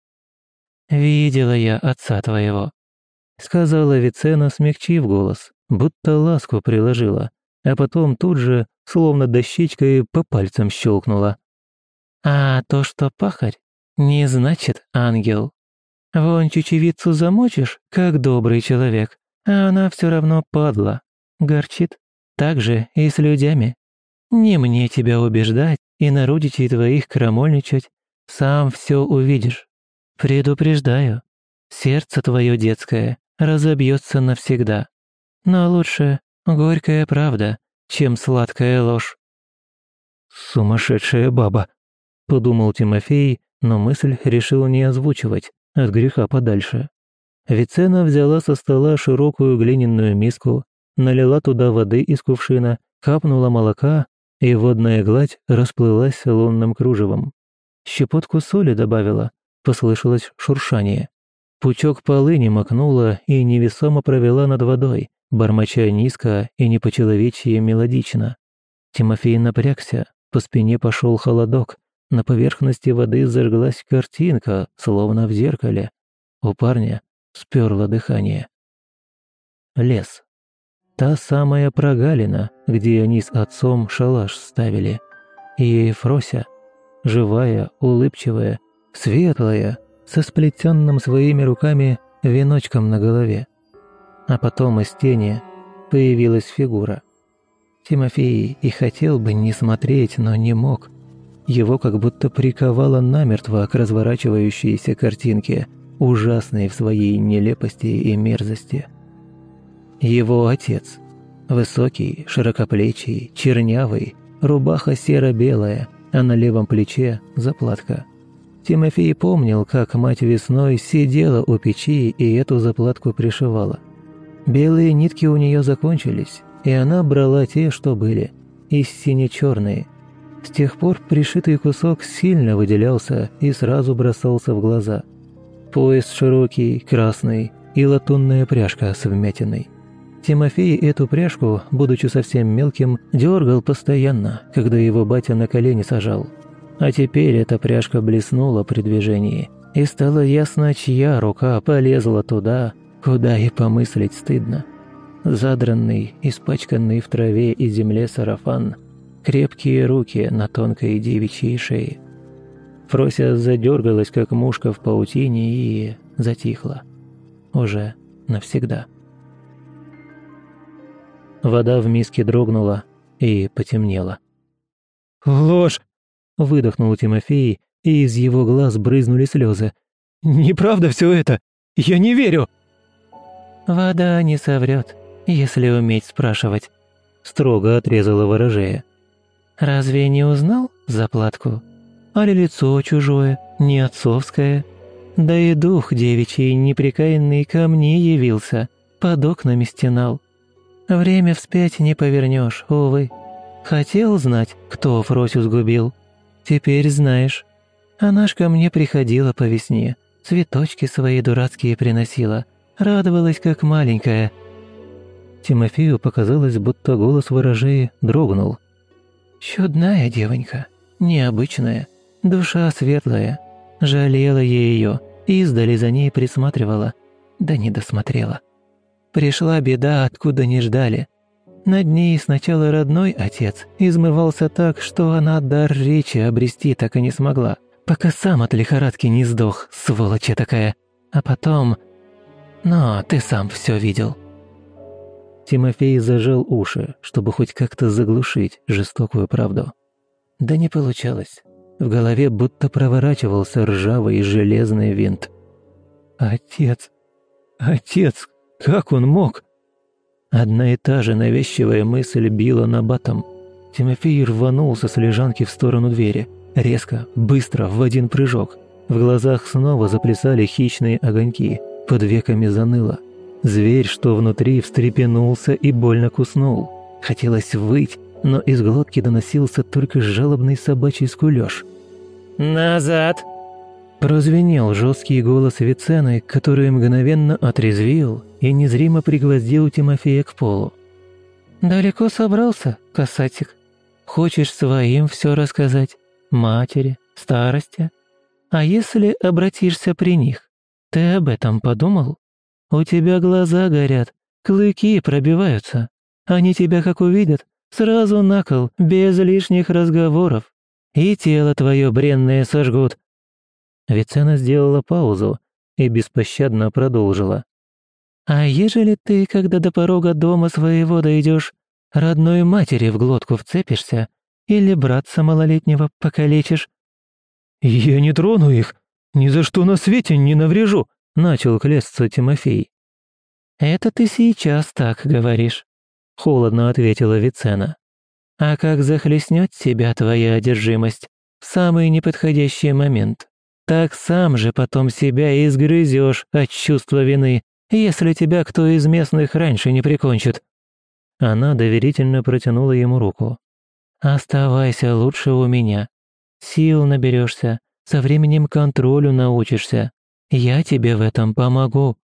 «Видела я отца твоего», — сказала Вицена, смягчив голос, будто ласку приложила, а потом тут же, словно дощечкой, по пальцам щелкнула. «А то, что пахарь, не значит ангел. Вон чечевицу замочишь, как добрый человек, а она все равно падла, горчит. Так же и с людьми. Не мне тебя убеждать и на родичей твоих крамольничать, сам все увидишь. Предупреждаю, сердце твое детское разобьется навсегда. Но лучше горькая правда, чем сладкая ложь». «Сумасшедшая баба», — подумал Тимофей, но мысль решил не озвучивать, от греха подальше. Вицена взяла со стола широкую глиняную миску, налила туда воды из кувшина, капнула молока, и водная гладь расплылась лунным кружевом. Щепотку соли добавила, послышалось шуршание. Пучок полыни макнула и невесомо провела над водой, бормоча низко и не по-человечьи мелодично. Тимофей напрягся, по спине пошел холодок, на поверхности воды зажглась картинка, словно в зеркале. У парня сперло дыхание. Лес. Та самая прогалина, где они с отцом шалаш ставили. И Фрося, живая, улыбчивая, светлая, со сплетенным своими руками веночком на голове. А потом из тени появилась фигура. Тимофей и хотел бы не смотреть, но не мог. Его как будто приковало намертво к разворачивающейся картинке, ужасный в своей нелепости и мерзости. Его отец. Высокий, широкоплечий, чернявый, рубаха серо-белая, а на левом плече заплатка. Тимофей помнил, как мать весной сидела у печи и эту заплатку пришивала. Белые нитки у нее закончились, и она брала те, что были, и сине-черные. С тех пор пришитый кусок сильно выделялся и сразу бросался в глаза. Пояс широкий, красный и латунная пряжка с вмятиной. Тимофей эту пряжку, будучи совсем мелким, дергал постоянно, когда его батя на колени сажал. А теперь эта пряжка блеснула при движении, и стало ясно, чья рука полезла туда, куда и помыслить стыдно. Задранный, испачканный в траве и земле сарафан, крепкие руки на тонкой девичьей шее. Фрося задергалась, как мушка в паутине, и затихла. Уже навсегда. Вода в миске дрогнула и потемнела. «Ложь!» – выдохнул Тимофей, и из его глаз брызнули слезы. «Неправда все это! Я не верю!» «Вода не соврет, если уметь спрашивать», – строго отрезала ворожея. «Разве не узнал заплатку? Али лицо чужое, не отцовское? Да и дух девичий непрекаянный ко мне явился, под окнами стенал. Время вспять не повернешь, увы. Хотел знать, кто Фросю сгубил? Теперь знаешь. Она ж ко мне приходила по весне, цветочки свои дурацкие приносила, радовалась как маленькая». Тимофею показалось, будто голос ворожеи дрогнул. «Чудная девонька, необычная, душа светлая. Жалела я ее, издали за ней присматривала, да не досмотрела. Пришла беда, откуда не ждали. Над ней сначала родной отец измывался так, что она дар речи обрести так и не смогла, пока сам от лихорадки не сдох, сволочь такая. А потом... Но ты сам все видел». Тимофей зажал уши, чтобы хоть как-то заглушить жестокую правду. Да не получалось. В голове будто проворачивался ржавый железный винт. «Отец! Отец! Как он мог?» Одна и та же навязчивая мысль била набатом. Тимофей рванулся с лежанки в сторону двери. Резко, быстро, в один прыжок. В глазах снова заплясали хищные огоньки, под веками заныло. Зверь, что внутри, встрепенулся и больно куснул. Хотелось выть, но из глотки доносился только жалобный собачий скулёж. «Назад!» Прозвенел жесткий голос Вицены, который мгновенно отрезвил и незримо пригвоздил Тимофея к полу. «Далеко собрался, касатик? Хочешь своим все рассказать? Матери, старости? А если обратишься при них? Ты об этом подумал? У тебя глаза горят, клыки пробиваются. Они тебя как увидят, сразу на кол, без лишних разговоров. И тело твое бренное сожгут». Вицена сделала паузу и беспощадно продолжила. «А ежели ты, когда до порога дома своего дойдешь, родной матери в глотку вцепишься или братца малолетнего покалечишь?» «Я не трону их, ни за что на свете не наврежу», — начал клясться Тимофей. «Это ты сейчас так говоришь», — холодно ответила Вицена. «А как захлестнет тебя твоя одержимость в самый неподходящий момент, так сам же потом себя изгрызешь от чувства вины, если тебя кто из местных раньше не прикончит». Она доверительно протянула ему руку. «Оставайся лучше у меня. Сил наберешься, со временем контролю научишься. Я тебе в этом помогу».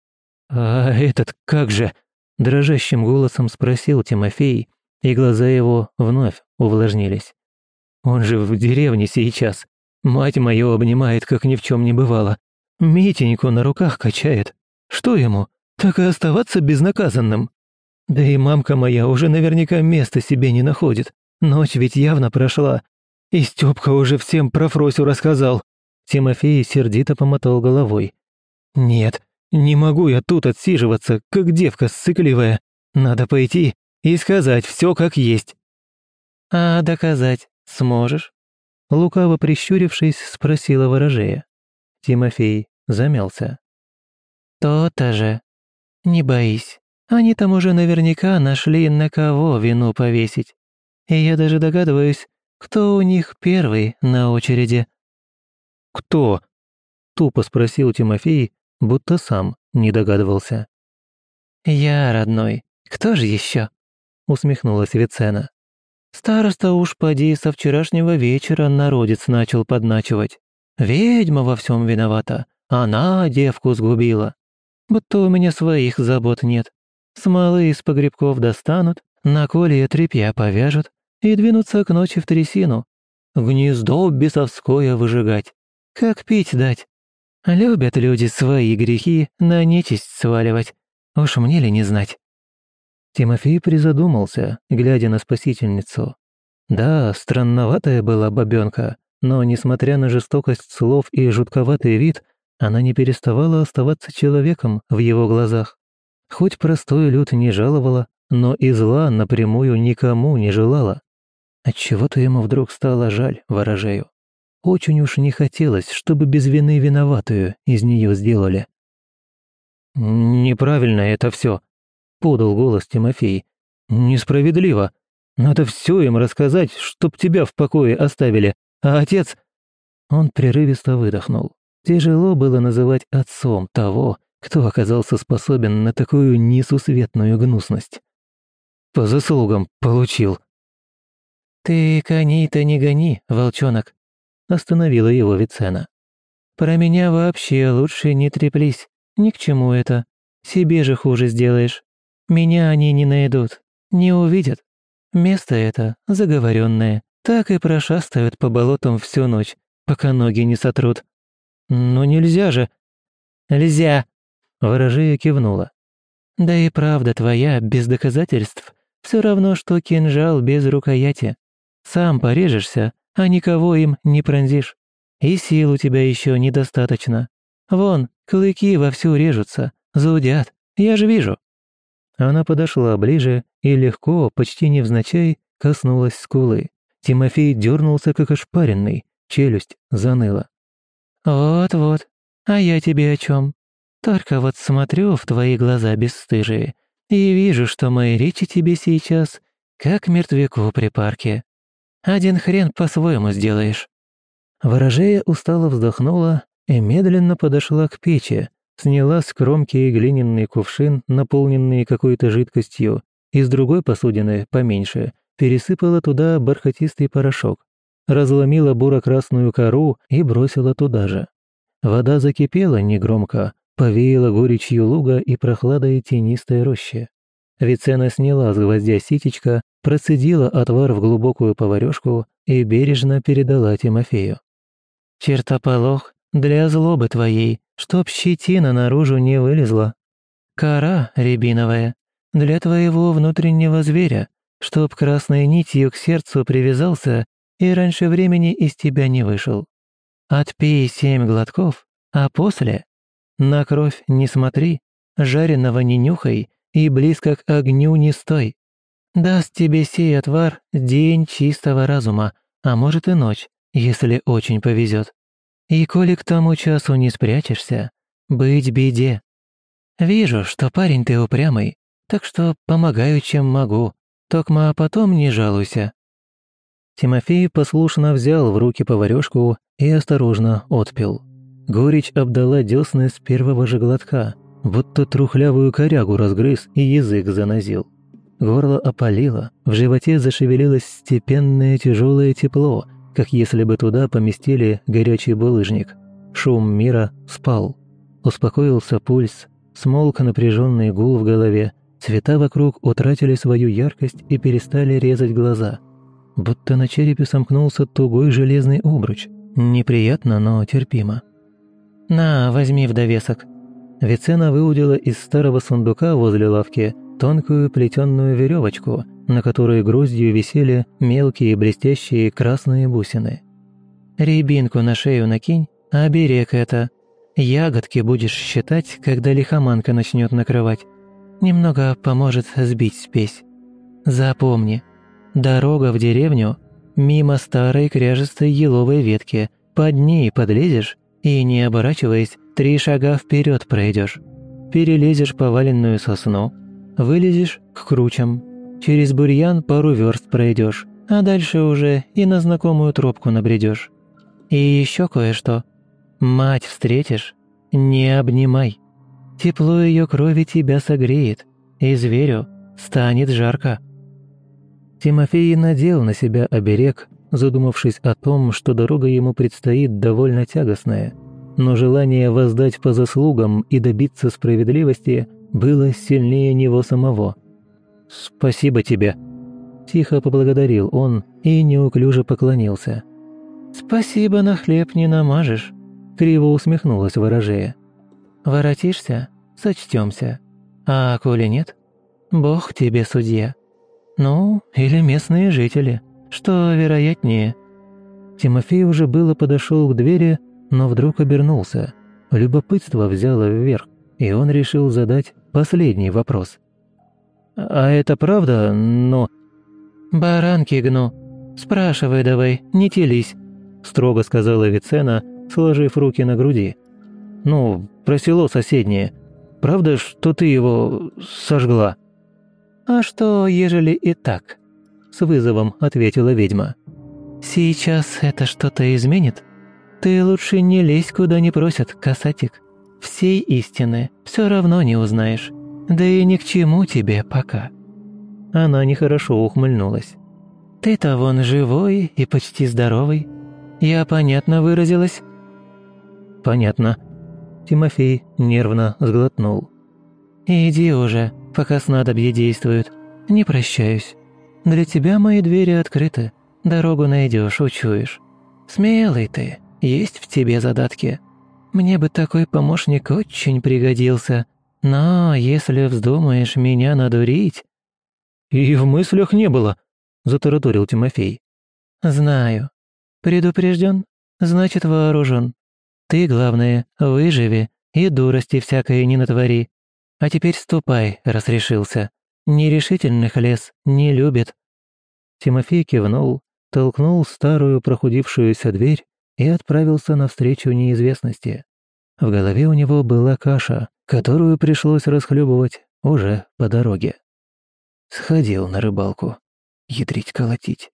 «А этот как же?» – дрожащим голосом спросил Тимофей, и глаза его вновь увлажнились. «Он же в деревне сейчас. Мать мою обнимает, как ни в чем не бывало. Митеньку на руках качает. Что ему, так и оставаться безнаказанным? Да и мамка моя уже наверняка места себе не находит. Ночь ведь явно прошла. И Стёпка уже всем про Фросю рассказал». Тимофей сердито помотал головой. «Нет, не могу я тут отсиживаться, как девка ссыкливая. Надо пойти и сказать все как есть». «А доказать сможешь?» Лукаво прищурившись, спросила ворожея. Тимофей замялся. «То-то же. Не боись. Они там уже наверняка нашли, на кого вину повесить. И я даже догадываюсь, кто у них первый на очереди». «Кто?» – тупо спросил Тимофей, будто сам не догадывался. «Я, родной. Кто же еще?» – усмехнулась Вицена. «Староста уж поди со вчерашнего вечера народец начал подначивать. Ведьма во всем виновата. Она девку сгубила. Будто у меня своих забот нет. Смолы из погребков достанут, на колье тряпья повяжут и двинутся к ночи в трясину. Гнездо бесовское выжигать. Как пить дать? Любят люди свои грехи на нечисть сваливать. Уж мне ли не знать?» Тимофей призадумался, глядя на спасительницу. Да, странноватая была бабёнка, но, несмотря на жестокость слов и жутковатый вид, она не переставала оставаться человеком в его глазах. Хоть простой люд не жаловала, но и зла напрямую никому не желала. Отчего-то ему вдруг стало жаль ворожею. Очень уж не хотелось, чтобы без вины виноватую из нее сделали. «Неправильно это все», — подал голос Тимофей. «Несправедливо. Надо все им рассказать, чтоб тебя в покое оставили. А отец...» Он прерывисто выдохнул. Тяжело было называть отцом того, кто оказался способен на такую несусветную гнусность. «По заслугам получил». «Ты коней-то не гони, волчонок», — остановила его Вицена. «Про меня вообще лучше не треплись. Ни к чему это. Себе же хуже сделаешь. Меня они не найдут, не увидят. Место это заговоренное, так и прошастают по болотам всю ночь, пока ноги не сотрут. Но нельзя же». «Нельзя», — ворожея кивнула. «Да и правда твоя, без доказательств, все равно, что кинжал без рукояти. Сам порежешься, а никого им не пронзишь. И сил у тебя еще недостаточно. Вон, клыки вовсю режутся, зудят, я же вижу». Она подошла ближе и легко, почти невзначай, коснулась скулы. Тимофей дернулся, как ошпаренный, челюсть заныла. «Вот-вот, а я тебе о чем? Только вот смотрю в твои глаза бесстыжие и вижу, что мои речи тебе сейчас как мертвяку при парке. Один хрен по-своему сделаешь». Ворожея устало вздохнула и медленно подошла к печи, сняла с кромки глиняный кувшин, наполненный какой-то жидкостью, из другой посудины, поменьше, пересыпала туда бархатистый порошок, разломила буро-красную кору и бросила туда же. Вода закипела негромко, повеяла горечью луга и прохладой тенистой рощи. Вицена сняла с гвоздя ситечко, процедила отвар в глубокую поварёшку и бережно передала Тимофею. «Чертополох для злобы твоей, чтоб щетина наружу не вылезла. Кора рябиновая для твоего внутреннего зверя, чтоб красной нитью к сердцу привязался и раньше времени из тебя не вышел. Отпей семь глотков, а после на кровь не смотри, жареного не нюхай и близко к огню не стой. Даст тебе сей отвар день чистого разума, а может и ночь, если очень повезет. И коли к тому часу не спрячешься, быть беде. Вижу, что парень ты упрямый, так что помогаю, чем могу, токма потом не жалуйся». Тимофей послушно взял в руки поварёшку и осторожно отпил. Горечь обдала десны с первого же глотка, будто трухлявую корягу разгрыз и язык занозил. Горло опалило, в животе зашевелилось степенное тяжелое тепло, как если бы туда поместили горячий булыжник. Шум мира спал. Успокоился пульс, смолк напряженный гул в голове, цвета вокруг утратили свою яркость и перестали резать глаза. Будто на черепе сомкнулся тугой железный обруч. Неприятно, но терпимо. «На, возьми в довесок». Вицена выудила из старого сундука возле лавки тонкую плетеную веревочку, на которой гроздью висели мелкие блестящие красные бусины. «Рябинку на шею накинь, оберег это. Ягодки будешь считать, когда лихоманка начнет накрывать. Немного поможет сбить спесь. Запомни, дорога в деревню мимо старой кряжестой еловой ветки. Под ней подлезешь и, не оборачиваясь, три шага вперед пройдешь. Перелезешь поваленную сосну, вылезешь к кручам, через бурьян пару верст пройдешь, а дальше уже и на знакомую тропку набредешь. И еще кое-что. Мать встретишь, не обнимай. Тепло ее крови тебя согреет, и зверю станет жарко». Тимофей надел на себя оберег, задумавшись о том, что дорога ему предстоит довольно тягостная, но желание воздать по заслугам и добиться справедливости было сильнее него самого. «Спасибо тебе», – тихо поблагодарил он и неуклюже поклонился. «Спасибо, на хлеб не намажешь», – криво усмехнулась ворожея. «Воротишься – сочтемся, а коли нет, Бог тебе судья. Ну, или местные жители, что вероятнее». Тимофей уже было подошел к двери, но вдруг обернулся. Любопытство взяло вверх, и он решил задать последний вопрос. «А это правда, но...» «Баранки гну. Спрашивай давай, не телись», – строго сказала Вицена, сложив руки на груди. «Ну, про село соседнее. Правда, что ты его сожгла?» «А что, ежели и так?» – с вызовом ответила ведьма. «Сейчас это что-то изменит? Ты лучше не лезь, куда не просят, касатик. Всей истины все равно не узнаешь. Да и ни к чему тебе пока». Она нехорошо ухмыльнулась. «Ты-то вон живой и почти здоровый. Я понятно выразилась?» «Понятно». Тимофей нервно сглотнул. «Иди уже, пока снадобье действует. Не прощаюсь. Для тебя мои двери открыты. Дорогу найдешь, учуешь. Смелый ты, есть в тебе задатки. Мне бы такой помощник очень пригодился. Но если вздумаешь меня надурить...» «И в мыслях не было», – затараторил Тимофей. «Знаю. Предупрежден, значит вооружен. Ты, главное, выживи и дурости всякой не натвори. А теперь ступай, раз решился. Нерешительных лес не любит». Тимофей кивнул, толкнул старую прохудившуюся дверь и отправился навстречу неизвестности. В голове у него была каша, которую пришлось расхлебывать уже по дороге. Сходил на рыбалку. Ядрить-колотить.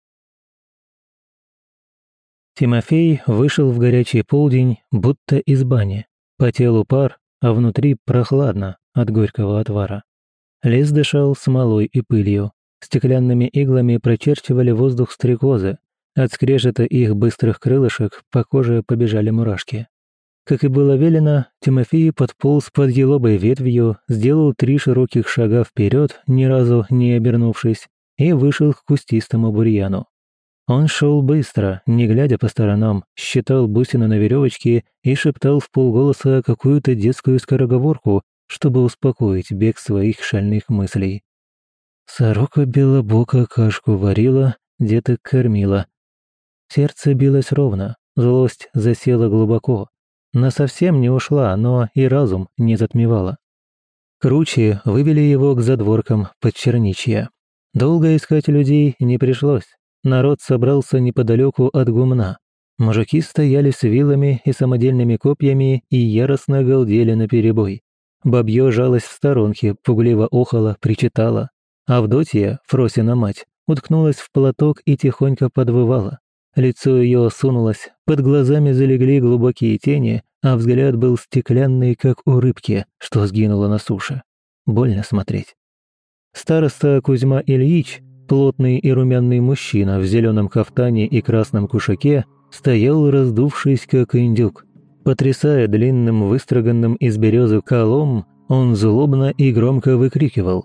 Тимофей вышел в горячий полдень, будто из бани. По телу пар, а внутри прохладно от горького отвара. Лес дышал смолой и пылью. Стеклянными иглами прочерчивали воздух стрекозы. От скрежета их быстрых крылышек по коже побежали мурашки. Как и было велено, Тимофей подполз под еловой ветвью, сделал три широких шага вперед, ни разу не обернувшись, и вышел к кустистому бурьяну. Он шел быстро, не глядя по сторонам, считал бусины на веревочке и шептал вполголоса какую-то детскую скороговорку, чтобы успокоить бег своих шальных мыслей. Сорока белобока кашку варила, деток кормила. Сердце билось ровно, злость засела глубоко. Насовсем не ушла, но и разум не затмевала. Кручи вывели его к задворкам Подчерничья. Долго искать людей не пришлось. Народ собрался неподалеку от гумна. Мужики стояли с вилами и самодельными копьями и яростно галдели наперебой. Бабье жалось в сторонке, пугливо охала, причитала. Авдотья, Фросина мать, уткнулась в платок и тихонько подвывала. Лицо ее осунулось, под глазами залегли глубокие тени, а взгляд был стеклянный, как у рыбки, что сгинула на суше. Больно смотреть. Староста Кузьма Ильич, плотный и румяный мужчина в зеленом кафтане и красном кушаке, стоял, раздувшись, как индюк. Потрясая длинным, выстроганным из березы колом, он злобно и громко выкрикивал: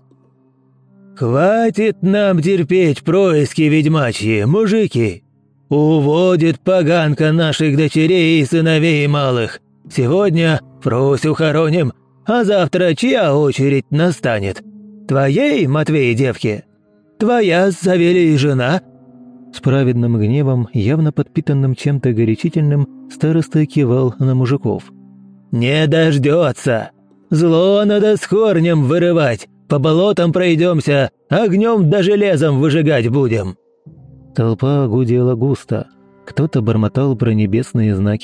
«Хватит нам терпеть происки ведьмачьи, мужики! Уводит поганка наших дочерей и сыновей малых. Сегодня Фросю хороним, а завтра чья очередь настанет? Твоей, Матвей, девки? Твоя, Савелий, жена?» С праведным гневом, явно подпитанным чем-то горячительным, староста кивал на мужиков. «Не дождется! Зло надо с корнем вырывать, по болотам пройдемся, огнем да железом выжигать будем!» Толпа гудела густо. Кто-то бормотал про небесные знаки,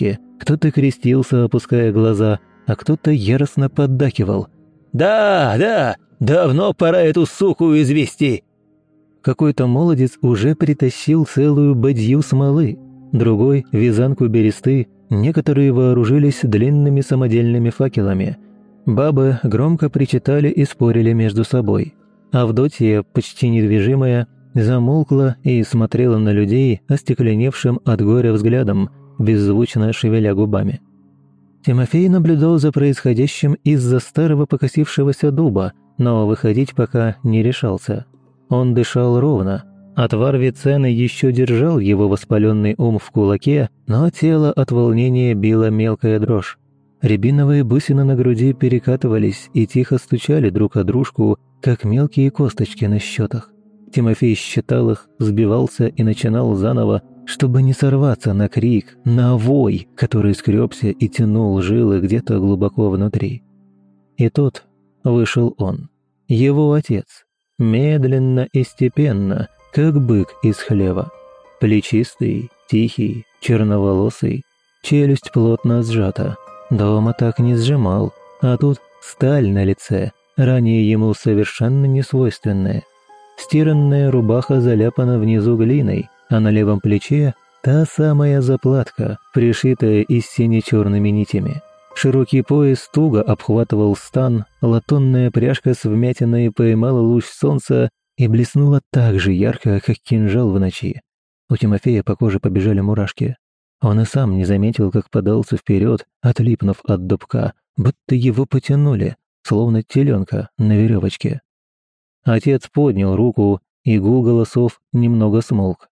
Кто-то крестился, опуская глаза, а кто-то яростно поддакивал. «Да, да, давно пора эту суку извести!» Какой-то молодец уже притащил целую бадью смолы, другой – вязанку бересты, некоторые вооружились длинными самодельными факелами. Бабы громко причитали и спорили между собой. Авдотья, почти недвижимая, замолкла и смотрела на людей остекленевшим от горя взглядом, беззвучно шевеля губами. Тимофей наблюдал за происходящим из-за старого покосившегося дуба, но выходить пока не решался. Он дышал ровно. Отвар Вицены еще держал его воспаленный ум в кулаке, но тело от волнения било мелкая дрожь. Рябиновые бусины на груди перекатывались и тихо стучали друг о дружку, как мелкие косточки на счетах. Тимофей считал их, сбивался и начинал заново, чтобы не сорваться на крик, на вой, который скребся и тянул жилы где-то глубоко внутри. И тут вышел он, его отец, медленно и степенно, как бык из хлева. Плечистый, тихий, черноволосый, челюсть плотно сжата. Дома так не сжимал, а тут сталь на лице, ранее ему совершенно несвойственная. Стиранная рубаха заляпана внизу глиной, а на левом плече та самая заплатка, пришитая из сине-черными нитями. Широкий пояс туго обхватывал стан, латунная пряжка с вмятиной поймала луч солнца и блеснула так же ярко, как кинжал в ночи. У Тимофея по коже побежали мурашки. Он и сам не заметил, как подался вперед, отлипнув от дубка, будто его потянули, словно теленка на веревочке. Отец поднял руку, и гул голосов немного смолк.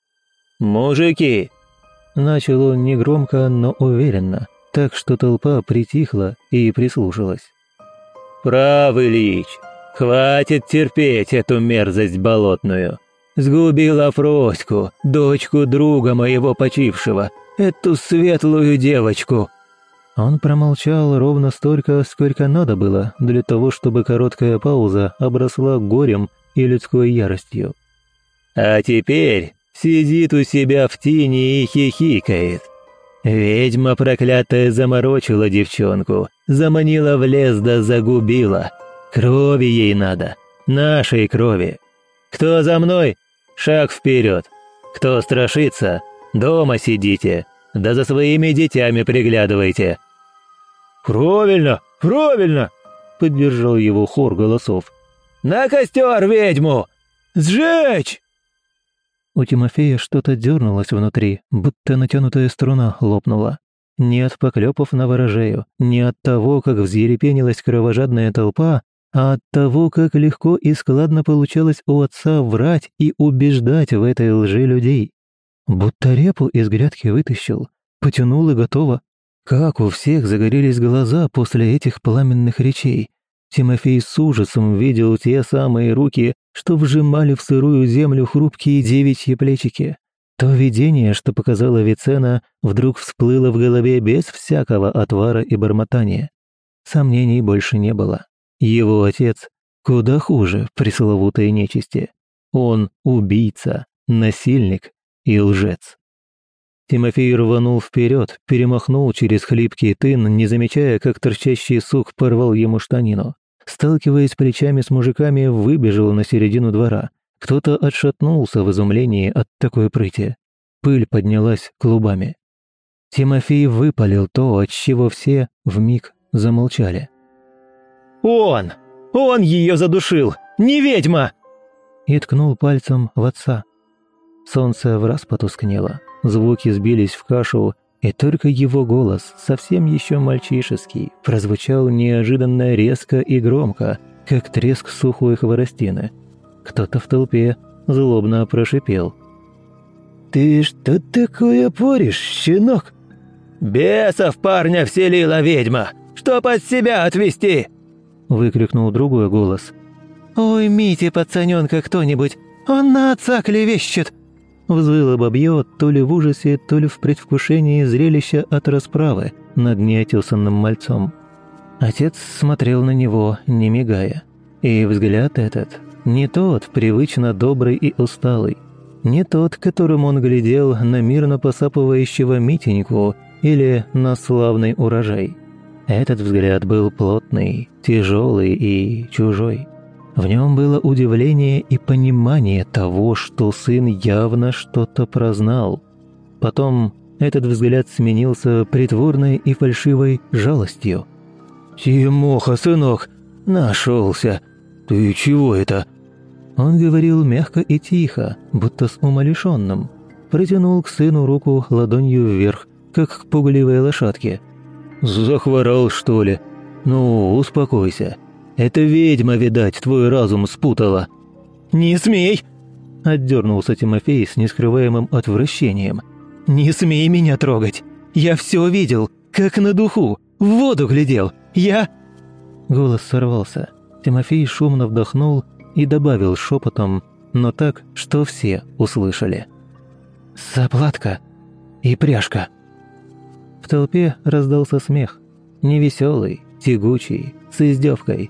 «Мужики!» Начал он негромко, но уверенно, так что толпа притихла и прислушалась. «Прав, Ильич! Хватит терпеть эту мерзость болотную! Сгубил Афроську, дочку друга моего почившего, эту светлую девочку!» Он промолчал ровно столько, сколько надо было, для того, чтобы короткая пауза обросла горем и людской яростью. «А теперь сидит у себя в тени и хихикает. Ведьма проклятая заморочила девчонку, заманила в лес да загубила. Крови ей надо, нашей крови. Кто за мной? Шаг вперед. Кто страшится? Дома сидите, да за своими детьми приглядывайте». «Правильно, правильно!» — поддержал его хор голосов. «На костер ведьму! Сжечь!» У Тимофея что-то дернулось внутри, будто натянутая струна лопнула. Не от поклепов на ворожею, не от того, как взъерепенилась кровожадная толпа, а от того, как легко и складно получалось у отца врать и убеждать в этой лжи людей. Будто репу из грядки вытащил, потянул и готово. Как у всех загорелись глаза после этих пламенных речей. Тимофей с ужасом видел те самые руки, что вжимали в сырую землю хрупкие девичьи плечики. То видение, что показала Вицена, вдруг всплыло в голове без всякого отвара и бормотания. Сомнений больше не было. Его отец куда хуже пресловутой нечисти. Он убийца, насильник и лжец. Тимофей рванул вперед, перемахнул через хлипкий тын, не замечая, как торчащий сук порвал ему штанину. Сталкиваясь плечами с мужиками, выбежал на середину двора. Кто-то отшатнулся в изумлении от такой прыти. Пыль поднялась клубами. Тимофей выпалил то, от чего все вмиг замолчали. «Он! Он ее задушил! Не ведьма!» И ткнул пальцем в отца. Солнце враз потускнело. Звуки сбились в кашу, и только его голос, совсем еще мальчишеский, прозвучал неожиданно резко и громко, как треск сухой хворостины. Кто-то в толпе злобно прошипел. «Ты что такое поришь, щенок?» «Бесов парня вселила ведьма! Чтоб от себя отвести!» Выкрикнул другой голос. «Уймите пацаненка кто-нибудь! Он на отца клевещет!» Взвыло бабье то ли в ужасе, то ли в предвкушении зрелища от расправы над неотесанным мальцом. Отец смотрел на него, не мигая. И взгляд этот не тот, привычно добрый и усталый, не тот, которым он глядел на мирно посапывающего Митеньку или на славный урожай. Этот взгляд был плотный, тяжелый и чужой. В нем было удивление и понимание того, что сын явно что-то прознал. Потом этот взгляд сменился притворной и фальшивой жалостью. «Тимоха, сынок, нашелся! Ты чего это?» Он говорил мягко и тихо, будто с умалишенным. Протянул к сыну руку ладонью вверх, как к пугливой лошадке. «Захворал, что ли? Ну, успокойся. Это ведьма, видать, твой разум спутала». «Не смей!» – отдернулся Тимофей с нескрываемым отвращением. «Не смей меня трогать! Я все видел, как на духу, в воду глядел! Я...» Голос сорвался. Тимофей шумно вдохнул и добавил шепотом, но так, что все услышали. «Заплатка и пряжка». В толпе раздался смех. Невеселый, тягучий, с издевкой.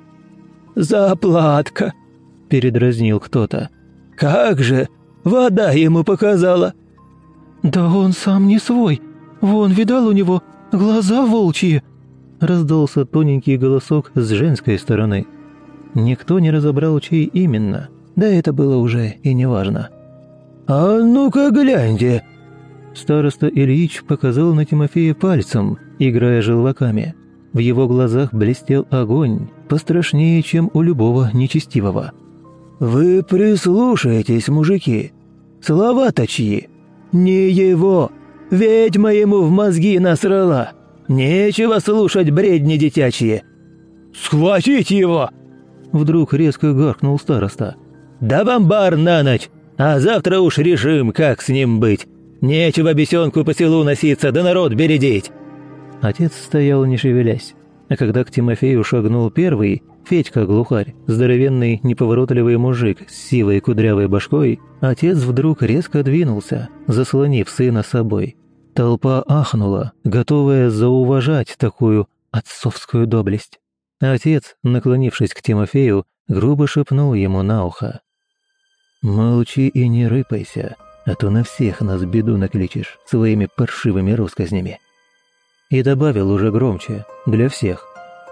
«Заплатка!» – передразнил кто-то. «Как же! Вода ему показала!» «Да он сам не свой! Вон, видал у него глаза волчьи!» Раздался тоненький голосок с женской стороны. Никто не разобрал, чей именно, да это было уже и неважно. «А ну-ка гляньте!» Староста Ильич показал на Тимофея пальцем, играя желваками. В его глазах блестел огонь, пострашнее, чем у любого нечестивого. «Вы прислушайтесь, мужики! Слова-то чьи? Не его! Ведьма ему в мозги насрала! Нечего слушать бредни детячьи!» «Схватить его!» Вдруг резко гаркнул староста. «Да в амбар на ночь! А завтра уж решим, как с ним быть! Нечего бесенку по селу носиться, да народ бередить!» Отец стоял не шевелясь, а когда к Тимофею шагнул первый, Федька-глухарь, здоровенный неповоротливый мужик с сивой кудрявой башкой, отец вдруг резко двинулся, заслонив сына собой. Толпа ахнула, готовая зауважать такую отцовскую доблесть. Отец, наклонившись к Тимофею, грубо шепнул ему на ухо. «Молчи и не рыпайся, а то на всех нас беду накличешь своими паршивыми россказнями». И добавил уже громче, для всех.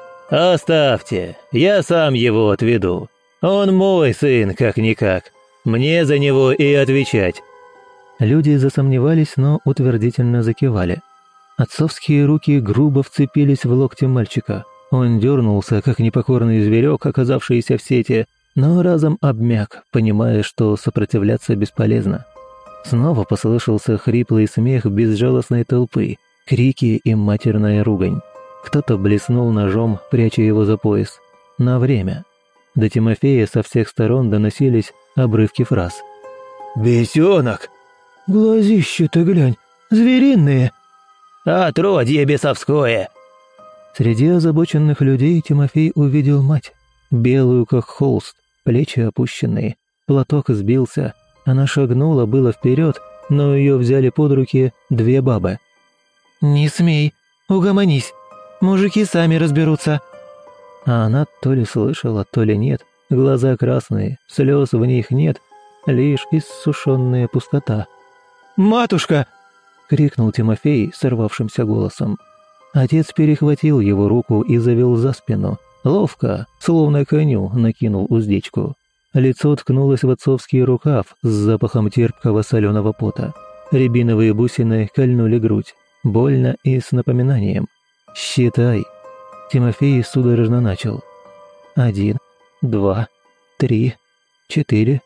«Оставьте, я сам его отведу. Он мой сын, как-никак. Мне за него и отвечать». Люди засомневались, но утвердительно закивали. Отцовские руки грубо вцепились в локти мальчика. Он дернулся, как непокорный зверек, оказавшийся в сети, но разом обмяк, понимая, что сопротивляться бесполезно. Снова послышался хриплый смех безжалостной толпы, крики и матерная ругань. Кто-то блеснул ножом, пряча его за пояс. На время. До Тимофея со всех сторон доносились обрывки фраз. «Бесенок! Глазище-то глянь, звериные! Отродье бесовское!» Среди озабоченных людей Тимофей увидел мать, белую как холст, плечи опущенные, платок сбился. Она шагнула было вперед, но ее взяли под руки две бабы. «Не смей, угомонись, мужики сами разберутся». А она то ли слышала, то ли нет, глаза красные, слез в них нет, лишь иссушенная пустота. «Матушка!» — крикнул Тимофей сорвавшимся голосом. Отец перехватил его руку и завел за спину. Ловко, словно коню, накинул уздечку. Лицо ткнулось в отцовский рукав с запахом терпкого соленого пота. Рябиновые бусины кольнули грудь. Больно и с напоминанием. «Считай!» Тимофей судорожно начал. «Один, два, три, четыре».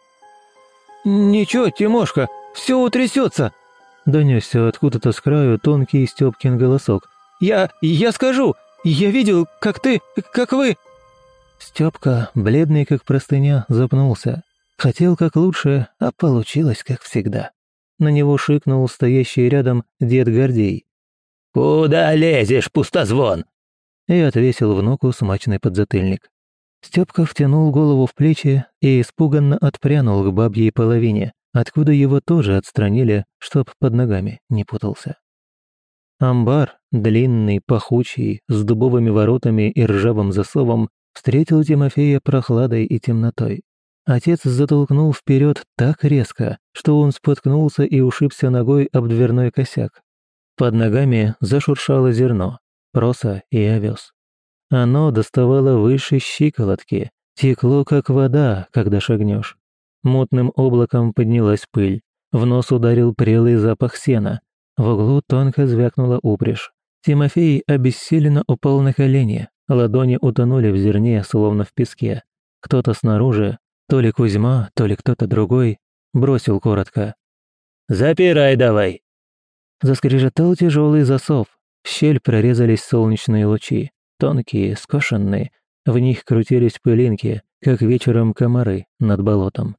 «Ничего, Тимошка, все утрясется!» Донесся откуда-то с краю тонкий Степкин голосок. «Я... я скажу! Я видел, как ты... как вы...» Степка, бледный как простыня, запнулся. Хотел как лучше, а получилось как всегда. На него шикнул стоящий рядом дед Гордей. «Куда лезешь, пустозвон?» И отвесил внуку смачный подзатыльник. Степка втянул голову в плечи и испуганно отпрянул к бабьей половине, откуда его тоже отстранили, чтоб под ногами не путался. Амбар, длинный, пахучий, с дубовыми воротами и ржавым засовом, встретил Тимофея прохладой и темнотой. Отец затолкнул вперед так резко, что он споткнулся и ушибся ногой об дверной косяк. Под ногами зашуршало зерно, проса и овес. Оно доставало выше щиколотки, текло, как вода, когда шагнешь. Мутным облаком поднялась пыль, в нос ударил прелый запах сена, в углу тонко звякнула упряжь. Тимофей обессиленно упал на колени, ладони утонули в зерне, словно в песке. Кто-то снаружи, то ли Кузьма, то ли кто-то другой, бросил коротко: «Запирай давай!» Заскрежетал тяжелый засов, в щель прорезались солнечные лучи, тонкие, скошенные, в них крутились пылинки, как вечером комары над болотом.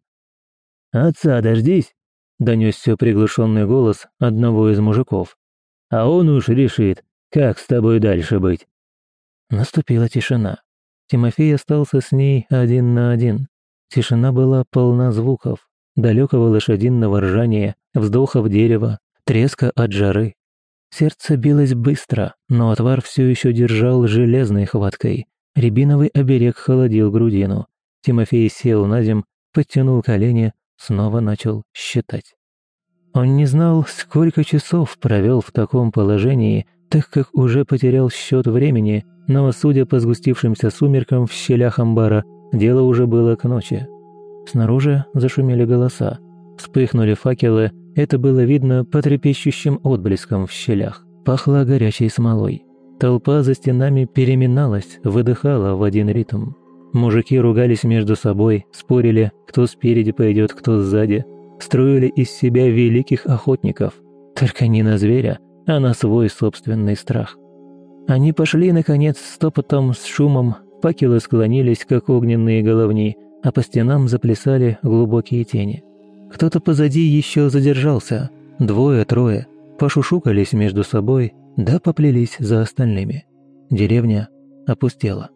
«Отца дождись!» — донесся приглушенный голос одного из мужиков. «А он уж решит, как с тобой дальше быть». Наступила тишина. Тимофей остался с ней один на один. Тишина была полна звуков, далекого лошадиного ржания, вздохов дерева, треска от жары. Сердце билось быстро, но отвар все еще держал железной хваткой. Рябиновый оберег холодил грудину. Тимофей сел на земь, подтянул колени, снова начал считать. Он не знал, сколько часов провел в таком положении, так как уже потерял счет времени, но, судя по сгустившимся сумеркам в щелях амбара, дело уже было к ночи. Снаружи зашумели голоса. Вспыхнули факелы, это было видно по трепещущим отблескам в щелях. Пахло горячей смолой. Толпа за стенами переминалась, выдыхала в один ритм. Мужики ругались между собой, спорили, кто спереди пойдет, кто сзади. Строили из себя великих охотников. Только не на зверя, а на свой собственный страх. Они пошли, наконец, стопотом, с шумом, факелы склонились, как огненные головни, а по стенам заплясали глубокие тени. Кто-то позади еще задержался, двое-трое, пошушукались между собой, да поплелись за остальными. Деревня опустела.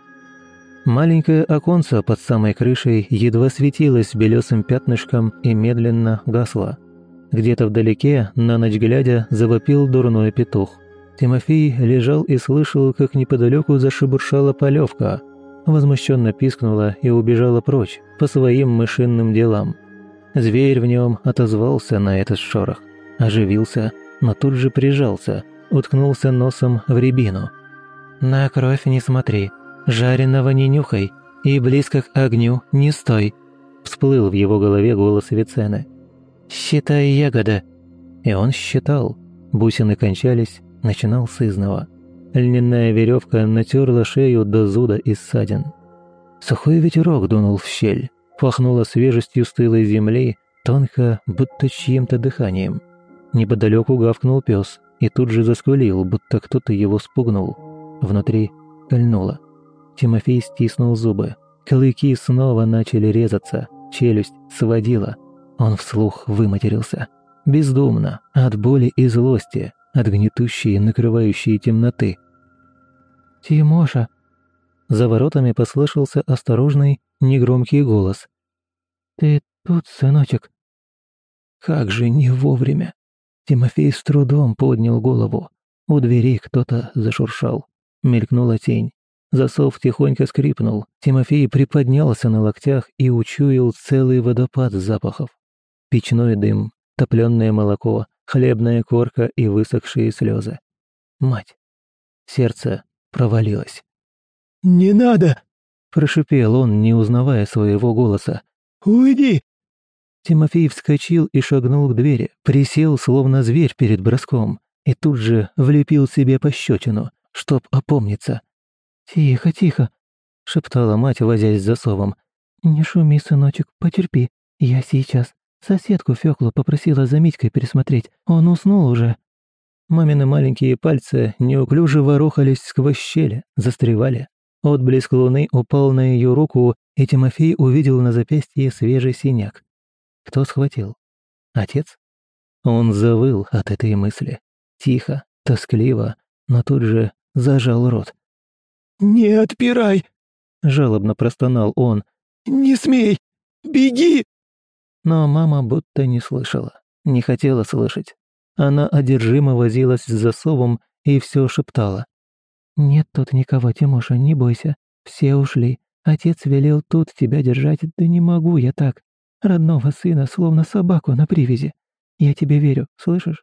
Маленькое оконце под самой крышей едва светилось белесым пятнышком и медленно гасло. Где-то вдалеке, на ночь глядя, завопил дурной петух. Тимофей лежал и слышал, как неподалеку зашебуршала полевка, возмущенно пискнула и убежала прочь по своим мышиным делам. Зверь в нем отозвался на этот шорох, оживился, но тут же прижался, уткнулся носом в рябину. «На кровь не смотри, жареного не нюхай и близко к огню не стой», всплыл в его голове голос Вицены. «Считай ягода». И он считал. Бусины кончались, начинал с изного. Льняная веревка натерла шею до зуда и ссадин. Сухой ветерок дунул в щель, пахнуло свежестью стылой земли, тонко, будто чьим-то дыханием. Неподалеку гавкнул пес и тут же заскулил, будто кто-то его спугнул. Внутри кольнуло. Тимофей стиснул зубы. Клыки снова начали резаться, челюсть сводила. Он вслух выматерился. Бездумно, от боли и злости, от гнетущей, накрывающей темноты. «Тимоша!» За воротами послышался осторожный, негромкий голос. «Ты тут, сыночек?» Как же не вовремя! Тимофей с трудом поднял голову. У двери кто-то зашуршал. Мелькнула тень. Засов тихонько скрипнул. Тимофей приподнялся на локтях и учуял целый водопад запахов. Печной дым, топленое молоко, хлебная корка и высохшие слезы. Мать! Сердце провалилось. «Не надо!» – прошипел он, не узнавая своего голоса. «Уйди!» Тимофей вскочил и шагнул к двери, присел, словно зверь перед броском, и тут же влепил себе пощечину, чтоб опомниться. «Тихо, тихо!» – шептала мать, возясь с засовом. «Не шуми, сыночек, потерпи. Я сейчас. Соседку Фёклу попросила за Митькой присмотреть. Он уснул уже». Мамины маленькие пальцы неуклюже ворохались сквозь щели, застревали. Отблеск луны упал на ее руку, и Тимофей увидел на запястье свежий синяк. Кто схватил? Отец? Он завыл от этой мысли. Тихо, тоскливо, но тут же зажал рот. «Не отпирай!» – жалобно простонал он. «Не смей! Беги!» Но мама будто не слышала, не хотела слышать. Она одержимо возилась с засовом и все шептала. «Нет тут никого, Тимоша, не бойся. Все ушли. Отец велел тут тебя держать, да не могу я так. Родного сына, словно собаку на привязи. Я тебе верю, слышишь?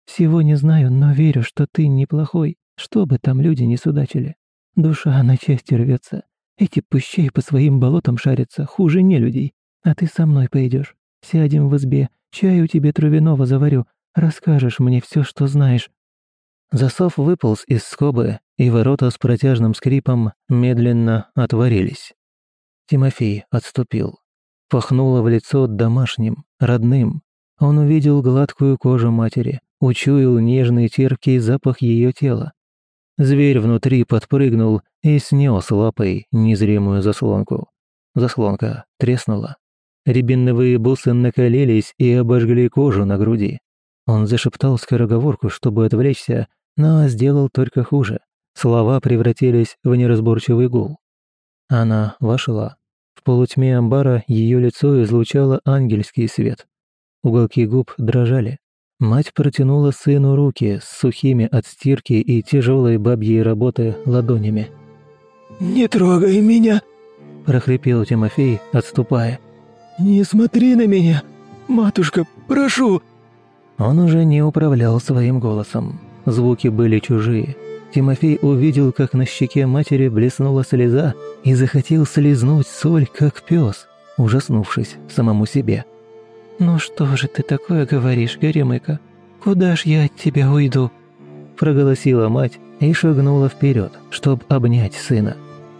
Всего не знаю, но верю, что ты неплохой, что бы там люди не судачили. Душа на части рвется. Эти пущей по своим болотам шарятся, хуже нелюдей. А ты со мной пойдешь. Сядем в избе, чаю тебе травяного заварю, расскажешь мне все, что знаешь». Засов выполз из скобы, и ворота с протяжным скрипом медленно отворились. Тимофей отступил. Пахнуло в лицо домашним, родным. Он увидел гладкую кожу матери, учуял нежный терпкий запах ее тела. Зверь внутри подпрыгнул и снес лапой незримую заслонку. Заслонка треснула. Рябиновые бусы накалились и обожгли кожу на груди. Он зашептал скороговорку, чтобы отвлечься, но сделал только хуже. Слова превратились в неразборчивый гул. Она вошла. В полутьме амбара ее лицо излучало ангельский свет. Уголки губ дрожали. Мать протянула сыну руки с сухими от стирки и тяжелой бабьей работы ладонями. «Не трогай меня!» – прохрипел Тимофей, отступая. «Не смотри на меня! Матушка, прошу!» Он уже не управлял своим голосом. Звуки были чужие. Тимофей увидел, как на щеке матери блеснула слеза и захотел слизнуть соль, как пес, ужаснувшись самому себе. «Ну что же ты такое говоришь, Горемыка? Куда ж я от тебя уйду?» Проголосила мать и шагнула вперед, чтобы обнять сына.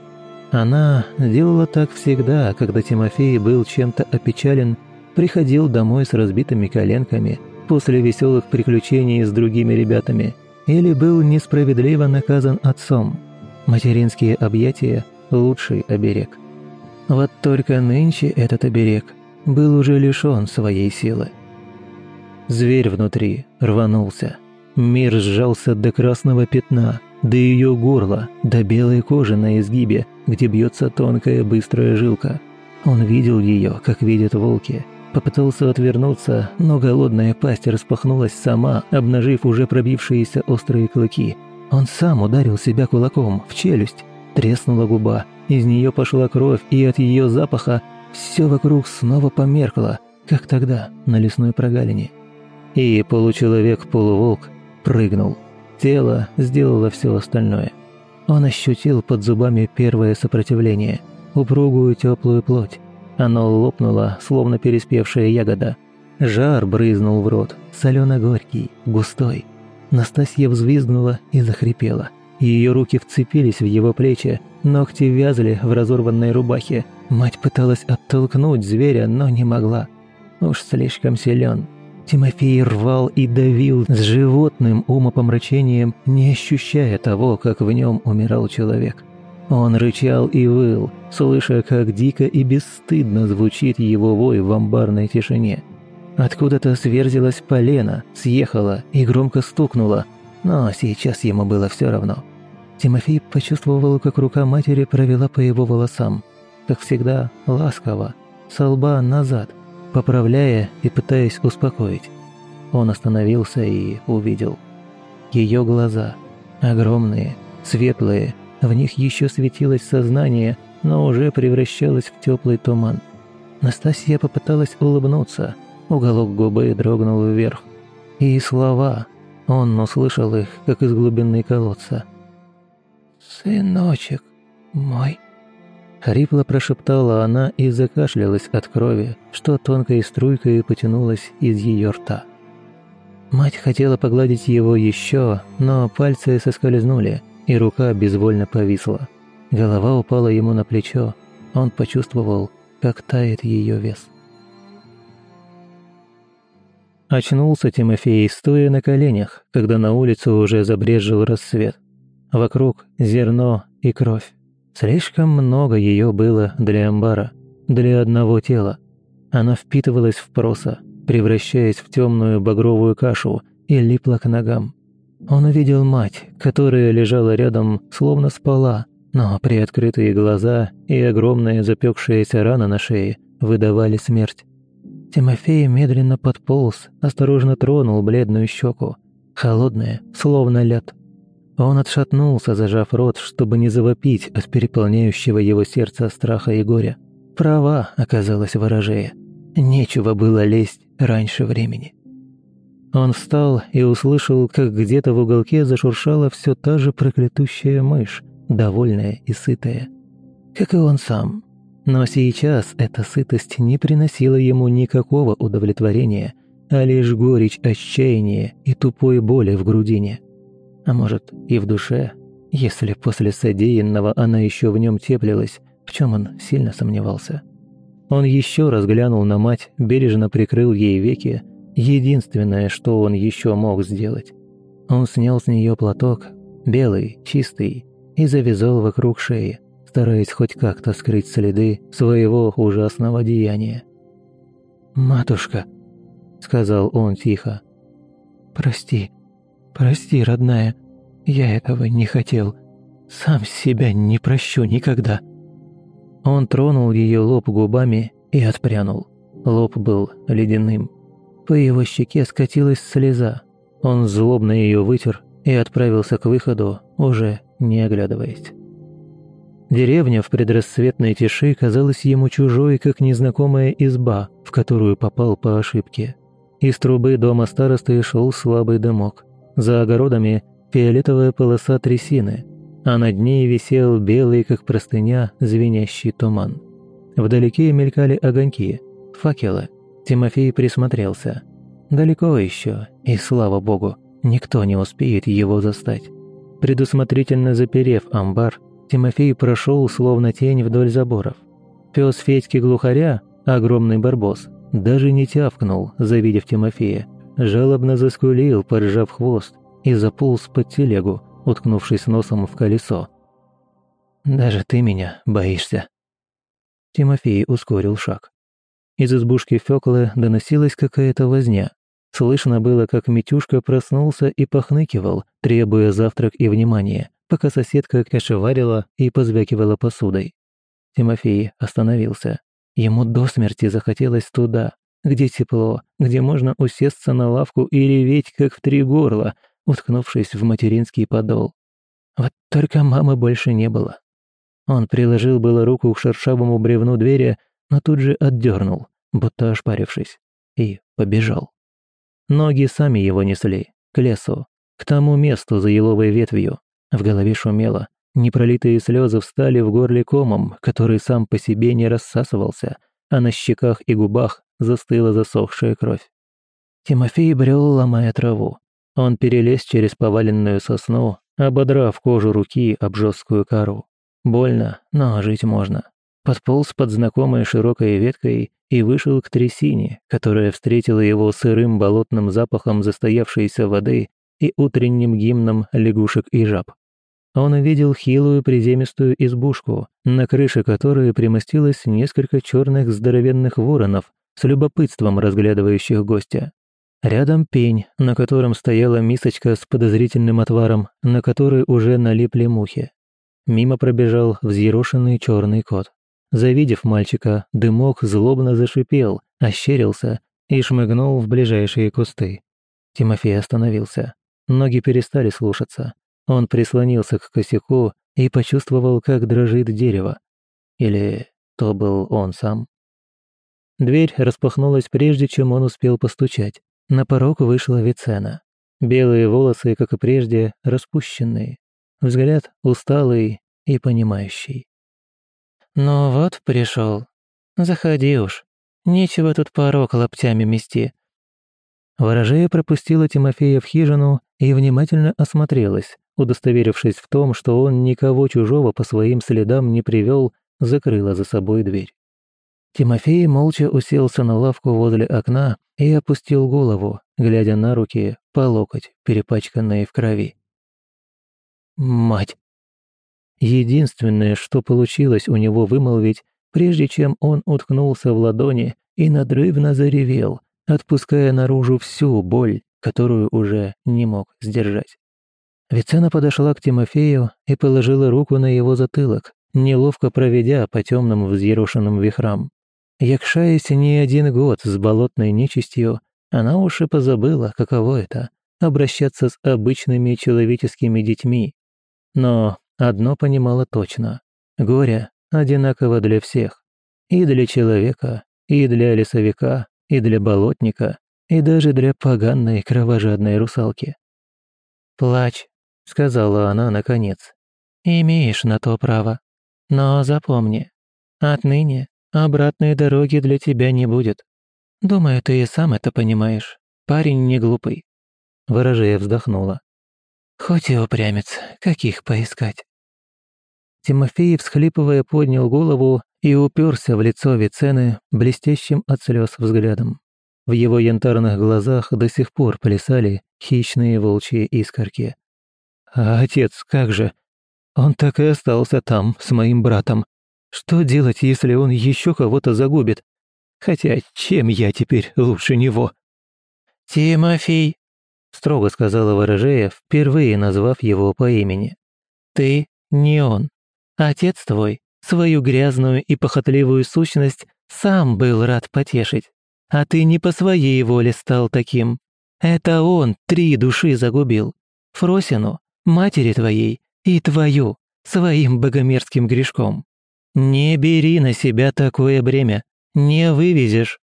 Она делала так всегда, когда Тимофей был чем-то опечален, приходил домой с разбитыми коленками после веселых приключений с другими ребятами или был несправедливо наказан отцом. Материнские объятия – лучший оберег. Вот только нынче этот оберег был уже лишён своей силы. Зверь внутри рванулся. Мир сжался до красного пятна, до ее горла, до белой кожи на изгибе, где бьется тонкая быстрая жилка. Он видел ее, как видят волки. Попытался отвернуться, но голодная пасть распахнулась сама, обнажив уже пробившиеся острые клыки. Он сам ударил себя кулаком в челюсть. Треснула губа, из нее пошла кровь, и от ее запаха все вокруг снова померкло, как тогда на лесной прогалине. И получеловек-полуволк прыгнул. Тело сделало все остальное. Он ощутил под зубами первое сопротивление, упругую теплую плоть. Оно лопнуло, словно переспевшая ягода. Жар брызнул в рот, солено-горький, густой. Настасья взвизгнула и захрипела. Ее руки вцепились в его плечи, ногти вязли в разорванной рубахе. Мать пыталась оттолкнуть зверя, но не могла. Уж слишком силен. Тимофей рвал и давил с животным умопомрачением, не ощущая того, как в нем умирал человек. Он рычал и выл, слыша, как дико и бесстыдно звучит его вой в амбарной тишине. Откуда-то сверзилась полено, съехала и громко стукнула, но сейчас ему было все равно. Тимофей почувствовал, как рука матери провела по его волосам, как всегда, ласково, со лба назад, поправляя и пытаясь успокоить. Он остановился и увидел. Ее глаза, огромные, светлые, в них еще светилось сознание, но уже превращалось в теплый туман. Настасья попыталась улыбнуться, уголок губы дрогнул вверх. И слова, он услышал их, как из глубины колодца. «Сыночек мой», — хрипло прошептала она и закашлялась от крови, что тонкой струйкой потянулась из ее рта. Мать хотела погладить его еще, но пальцы соскользнули, и рука безвольно повисла. Голова упала ему на плечо. Он почувствовал, как тает ее вес. Очнулся Тимофей, стоя на коленях, когда на улицу уже забрезжил рассвет. Вокруг зерно и кровь. Слишком много ее было для амбара, для одного тела. Она впитывалась в проса, превращаясь в темную багровую кашу, и липла к ногам. Он увидел мать, которая лежала рядом, словно спала, но приоткрытые глаза и огромная запекшаяся рана на шее выдавали смерть. Тимофей медленно подполз, осторожно тронул бледную щеку, холодная, словно лед. Он отшатнулся, зажав рот, чтобы не завопить от переполняющего его сердца страха и горя. Права оказалась ворожея. Нечего было лезть раньше времени. Он встал и услышал, как где-то в уголке зашуршала все та же проклятущая мышь, довольная и сытая. Как и он сам. Но сейчас эта сытость не приносила ему никакого удовлетворения, а лишь горечь отчаяния и тупой боли в грудине. А может, и в душе, если после содеянного она еще в нем теплилась, в чем он сильно сомневался. Он еще раз глянул на мать, бережно прикрыл ей веки. Единственное, что он еще мог сделать. Он снял с нее платок, белый, чистый, и завязал вокруг шеи, стараясь хоть как-то скрыть следы своего ужасного деяния. «Матушка», — сказал он тихо, — «прости, прости, родная, я этого не хотел, сам себя не прощу никогда». Он тронул ее лоб губами и отпрянул. Лоб был ледяным. По его щеке скатилась слеза. Он злобно ее вытер и отправился к выходу, уже не оглядываясь. Деревня в предрассветной тиши казалась ему чужой, как незнакомая изба, в которую попал по ошибке. Из трубы дома старосты шел слабый дымок. За огородами фиолетовая полоса трясины, а над ней висел белый, как простыня, звенящий туман. Вдалеке мелькали огоньки, факелы. Тимофей присмотрелся. Далеко еще, и, слава богу, никто не успеет его застать. Предусмотрительно заперев амбар, Тимофей прошел, словно тень, вдоль заборов. Пес Федьки-глухаря, огромный барбос, даже не тявкнул, завидев Тимофея, жалобно заскулил, поджав хвост, и заполз под телегу, уткнувшись носом в колесо. «Даже ты меня боишься». Тимофей ускорил шаг. Из избушки Фёклы доносилась какая-то возня. Слышно было, как Митюшка проснулся и похныкивал, требуя завтрак и внимания, пока соседка кашеварила и позвякивала посудой. Тимофей остановился. Ему до смерти захотелось туда, где тепло, где можно усесться на лавку и реветь, как в три горла, уткнувшись в материнский подол. Вот только мамы больше не было. Он приложил было руку к шершавому бревну двери, но тут же отдернул, будто ошпарившись, и побежал. Ноги сами его несли, к лесу, к тому месту за еловой ветвью. В голове шумело, непролитые слезы встали в горле комом, который сам по себе не рассасывался, а на щеках и губах застыла засохшая кровь. Тимофей брел, ломая траву. Он перелез через поваленную сосну, ободрав кожу руки об жесткую кору. Больно, но жить можно. Подполз под знакомой широкой веткой и вышел к трясине, которая встретила его сырым болотным запахом застоявшейся воды и утренним гимном лягушек и жаб. Он увидел хилую приземистую избушку, на крыше которой примостилось несколько черных здоровенных воронов с любопытством разглядывающих гостя. Рядом пень, на котором стояла мисочка с подозрительным отваром, на которой уже налипли мухи. Мимо пробежал взъерошенный черный кот. Завидев мальчика, дымок злобно зашипел, ощерился и шмыгнул в ближайшие кусты. Тимофей остановился. Ноги перестали слушаться. Он прислонился к косяку и почувствовал, как дрожит дерево. Или то был он сам. Дверь распахнулась прежде, чем он успел постучать. На порог вышла Вицена. Белые волосы, как и прежде, распущенные. Взгляд усталый и понимающий. «Ну вот, пришел. Заходи уж. Нечего тут порог локтями мести». Ворожея пропустила Тимофея в хижину и внимательно осмотрелась, удостоверившись в том, что он никого чужого по своим следам не привел, закрыла за собой дверь. Тимофей молча уселся на лавку возле окна и опустил голову, глядя на руки по локоть, перепачканные в крови. «Мать!» Единственное, что получилось у него вымолвить, прежде чем он уткнулся в ладони и надрывно заревел, отпуская наружу всю боль, которую уже не мог сдержать. Вицена подошла к Тимофею и положила руку на его затылок, неловко проведя по темным взъерошенным вихрам. Якшаясь не один год с болотной нечистью, она уж и позабыла, каково это — обращаться с обычными человеческими детьми. Но одно понимала точно — горе одинаково для всех. И для человека, и для лесовика, и для болотника, и даже для поганой кровожадной русалки. «Плачь», — сказала она наконец. «Имеешь на то право. Но запомни, отныне обратной дороги для тебя не будет. Думаю, ты и сам это понимаешь. Парень не глупый». Ворожея вздохнула. «Хоть и упрямец, каких поискать?» Тимофей, всхлипывая, поднял голову и уперся в лицо Вицены блестящим от слез взглядом. В его янтарных глазах до сих пор плясали хищные волчьи искорки. «А отец, как же? Он так и остался там, с моим братом. Что делать, если он еще кого-то загубит? Хотя чем я теперь лучше него?» «Тимофей», — строго сказала Ворожея, впервые назвав его по имени. «Ты не он. Отец твой свою грязную и похотливую сущность сам был рад потешить. А ты не по своей воле стал таким. Это он три души загубил. Фросину, матери твоей и твою, своим богомерзким грешком. Не бери на себя такое бремя, не вывезешь».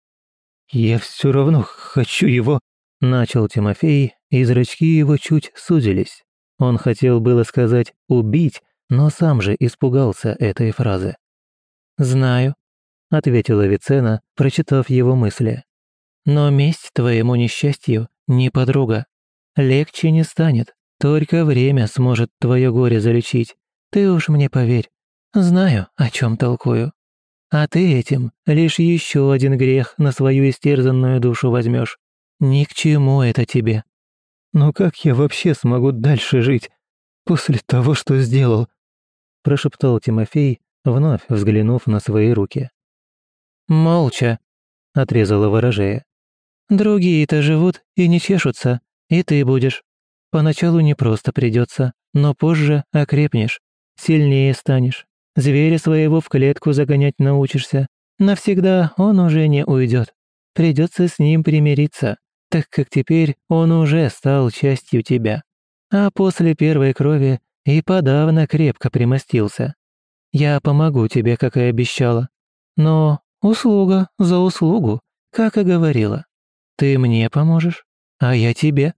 «Я все равно хочу его», — начал Тимофей, и зрачки его чуть сузились. Он хотел было сказать «убить», но сам же испугался этой фразы. «Знаю», — ответила Вицена, прочитав его мысли. «Но месть твоему несчастью не подруга. Легче не станет, только время сможет твое горе залечить. Ты уж мне поверь, знаю, о чем толкую. А ты этим лишь еще один грех на свою истерзанную душу возьмешь. Ни к чему это тебе». «Но как я вообще смогу дальше жить после того, что сделал?» прошептал Тимофей, вновь взглянув на свои руки. «Молча», — отрезала Ворожея. «Другие-то живут и не чешутся, и ты будешь. Поначалу непросто придется, но позже окрепнешь, сильнее станешь, зверя своего в клетку загонять научишься. Навсегда он уже не уйдет. Придется с ним примириться, так как теперь он уже стал частью тебя. А после первой крови и подавно крепко примостился. Я помогу тебе, как и обещала. Но услуга за услугу, как и говорила. Ты мне поможешь, а я тебе».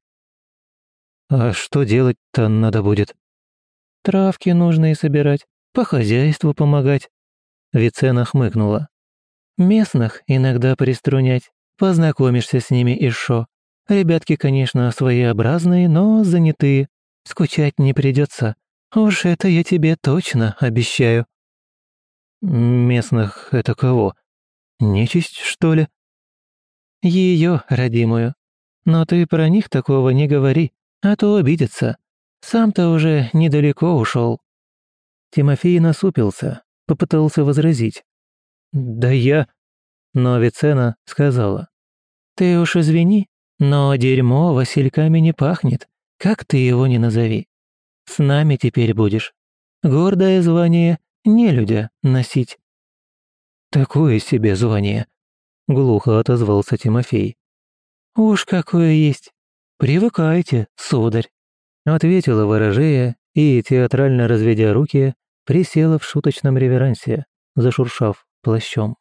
«А что делать-то надо будет?» «Травки нужно и собирать, по хозяйству помогать». Вицена хмыкнула. «Местных иногда приструнять, познакомишься с ними и шо. Ребятки, конечно, своеобразные, но занятые. Скучать не придется. Уж это я тебе точно обещаю». «Местных — это кого? Нечисть, что ли?» «Ее, родимую. Но ты про них такого не говори, а то обидится. Сам-то уже недалеко ушел». Тимофей насупился, попытался возразить. «Да я...» Но Вицена сказала. «Ты уж извини, но дерьмо васильками не пахнет, как ты его ни назови. С нами теперь будешь. Гордое звание нелюдя носить». «Такое себе звание», — глухо отозвался Тимофей. «Уж какое есть. Привыкайте, сударь», — ответила Ворожея и, театрально разведя руки, присела в шуточном реверансе, зашуршав плащом.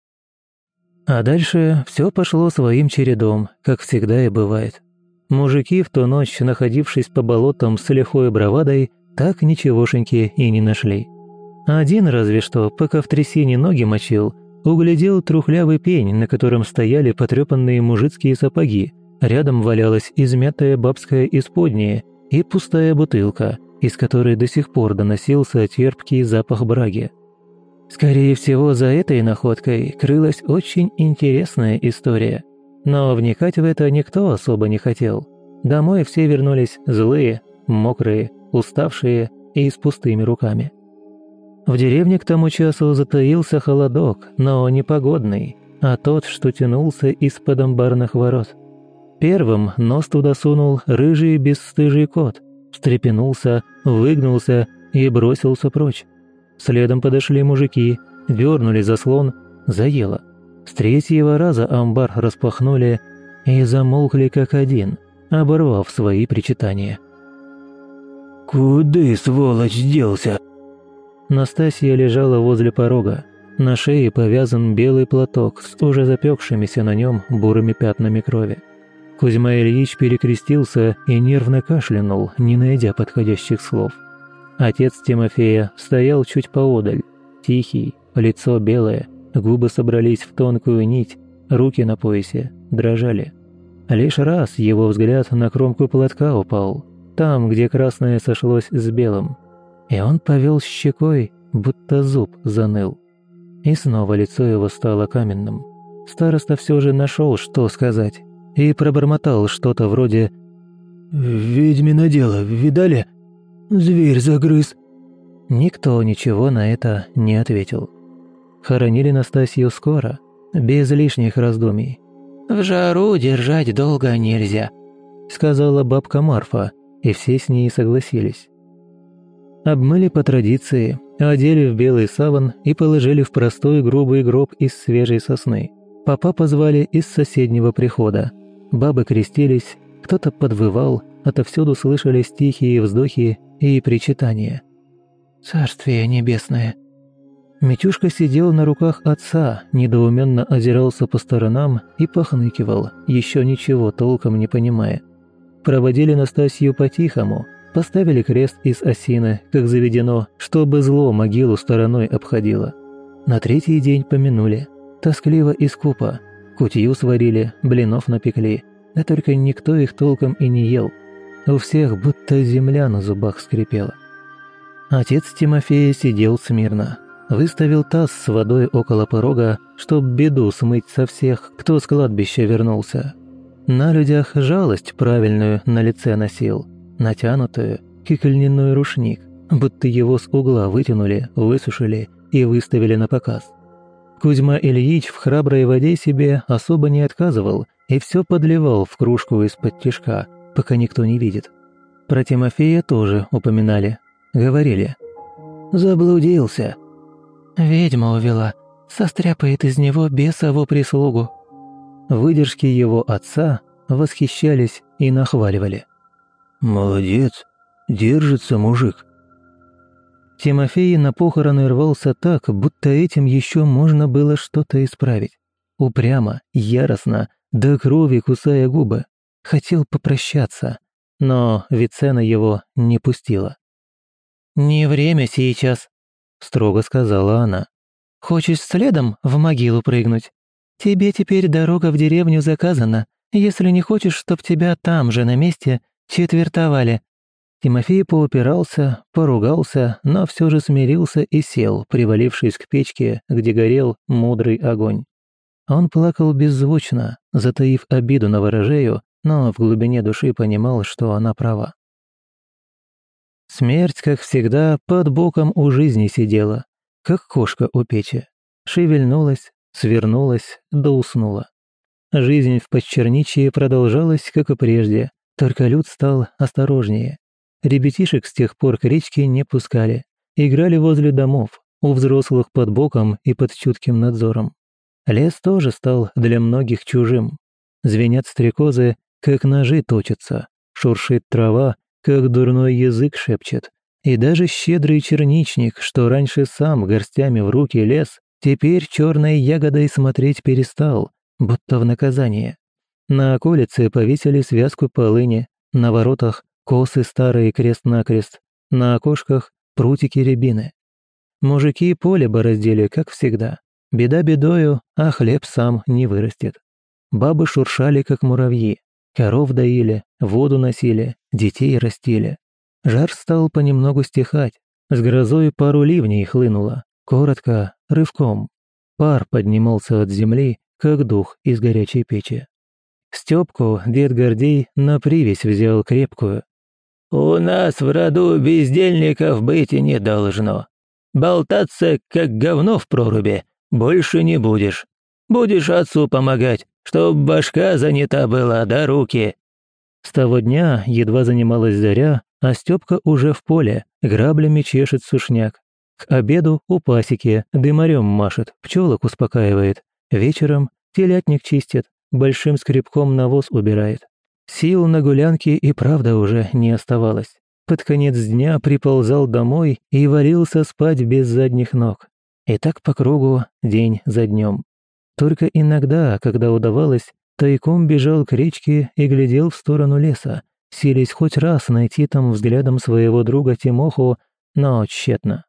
А дальше все пошло своим чередом, как всегда и бывает. Мужики, в ту ночь, находившись по болотам с лихой бравадой, так ничегошеньки и не нашли. Один разве что, пока в трясине ноги мочил, углядел трухлявый пень, на котором стояли потрепанные мужицкие сапоги, рядом валялась измятая бабская исподняя и пустая бутылка, из которой до сих пор доносился терпкий запах браги. Скорее всего, за этой находкой крылась очень интересная история. Но вникать в это никто особо не хотел. Домой все вернулись злые, мокрые, уставшие и с пустыми руками. В деревне к тому часу затаился холодок, но не погодный, а тот, что тянулся из-под амбарных ворот. Первым нос туда сунул рыжий бесстыжий кот, встрепенулся, выгнулся и бросился прочь. Следом подошли мужики, дернули заслон, заело. С третьего раза амбар распахнули и замолкли как один, оборвав свои причитания. «Куда, сволочь, делся?» Настасья лежала возле порога. На шее повязан белый платок с уже запекшимися на нем бурыми пятнами крови. Кузьма Ильич перекрестился и нервно кашлянул, не найдя подходящих слов. Отец Тимофея стоял чуть поодаль, тихий, лицо белое, губы собрались в тонкую нить, руки на поясе дрожали. Лишь раз его взгляд на кромку платка упал, там, где красное сошлось с белым, и он повел щекой, будто зуб заныл. И снова лицо его стало каменным. Староста все же нашел, что сказать, и пробормотал что-то вроде «Ведьмино дело, видали? Зверь загрыз». Никто ничего на это не ответил. Хоронили Настасью скоро, без лишних раздумий. «В жару держать долго нельзя», — сказала бабка Марфа, и все с ней согласились. Обмыли по традиции, одели в белый саван и положили в простой грубый гроб из свежей сосны. Папа позвали из соседнего прихода. Бабы крестились, кто-то подвывал, отовсюду слышались тихие вздохи и причитания. «Царствие небесное». Митюшка сидел на руках отца, недоуменно озирался по сторонам и похныкивал, еще ничего толком не понимая. Проводили Настасью по-тихому, поставили крест из осины, как заведено, чтобы зло могилу стороной обходило. На третий день помянули, тоскливо и скупо, кутью сварили, блинов напекли, да только никто их толком и не ел. У всех будто земля на зубах скрипела. Отец Тимофея сидел смирно. Выставил таз с водой около порога, чтоб беду смыть со всех, кто с кладбища вернулся. На людях жалость правильную на лице носил, натянутую, как льняной рушник, будто его с угла вытянули, высушили и выставили на показ. Кузьма Ильич в храброй воде себе особо не отказывал и все подливал в кружку из-под тишка, пока никто не видит. Про Тимофея тоже упоминали, говорили. «Заблудился». «Ведьма увела, состряпает из него бесову прислугу». Выдержки его отца восхищались и нахваливали. «Молодец, держится мужик». Тимофей на похороны рвался так, будто этим еще можно было что-то исправить. Упрямо, яростно, до крови кусая губы. Хотел попрощаться, но Вицена его не пустила. «Не время сейчас», — строго сказала она. «Хочешь следом в могилу прыгнуть? Тебе теперь дорога в деревню заказана, если не хочешь, чтоб тебя там же на месте четвертовали». Тимофей поупирался, поругался, но все же смирился и сел, привалившись к печке, где горел мудрый огонь. Он плакал беззвучно, затаив обиду на ворожею, но в глубине души понимал, что она права. Смерть, как всегда, под боком у жизни сидела, как кошка у печи. Шевельнулась, свернулась, да уснула. Жизнь в Подчерничье продолжалась, как и прежде, только люд стал осторожнее. Ребятишек с тех пор к речке не пускали, играли возле домов, у взрослых под боком и под чутким надзором. Лес тоже стал для многих чужим. Звенят стрекозы, как ножи точатся, шуршит трава, как дурной язык шепчет, и даже щедрый черничник, что раньше сам горстями в руки лез, теперь черной ягодой смотреть перестал, будто в наказание. На околице повесили связку полыни, на воротах косы старые крест-накрест, на окошках прутики рябины. Мужики поле бороздили, как всегда. Беда бедою, а хлеб сам не вырастет. Бабы шуршали, как муравьи. Коров доили, воду носили, детей растили. Жар стал понемногу стихать. С грозой пару ливней хлынуло. Коротко, рывком. Пар поднимался от земли, как дух из горячей печи. Стёпку дед Гордей на привязь взял крепкую. «У нас в роду бездельников быть и не должно. Болтаться, как говно в проруби, больше не будешь. Будешь отцу помогать, чтоб башка занята была до руки». С того дня едва занималась заря, а Стёпка уже в поле, граблями чешет сушняк. К обеду у пасеки дымарем машет, пчелок успокаивает. Вечером телятник чистит, большим скребком навоз убирает. Сил на гулянки и правда уже не оставалось. Под конец дня приползал домой и валился спать без задних ног. И так по кругу, день за днем. Только иногда, когда удавалось, тайком бежал к речке и глядел в сторону леса, силясь хоть раз найти там взглядом своего друга Тимоху, но тщетно.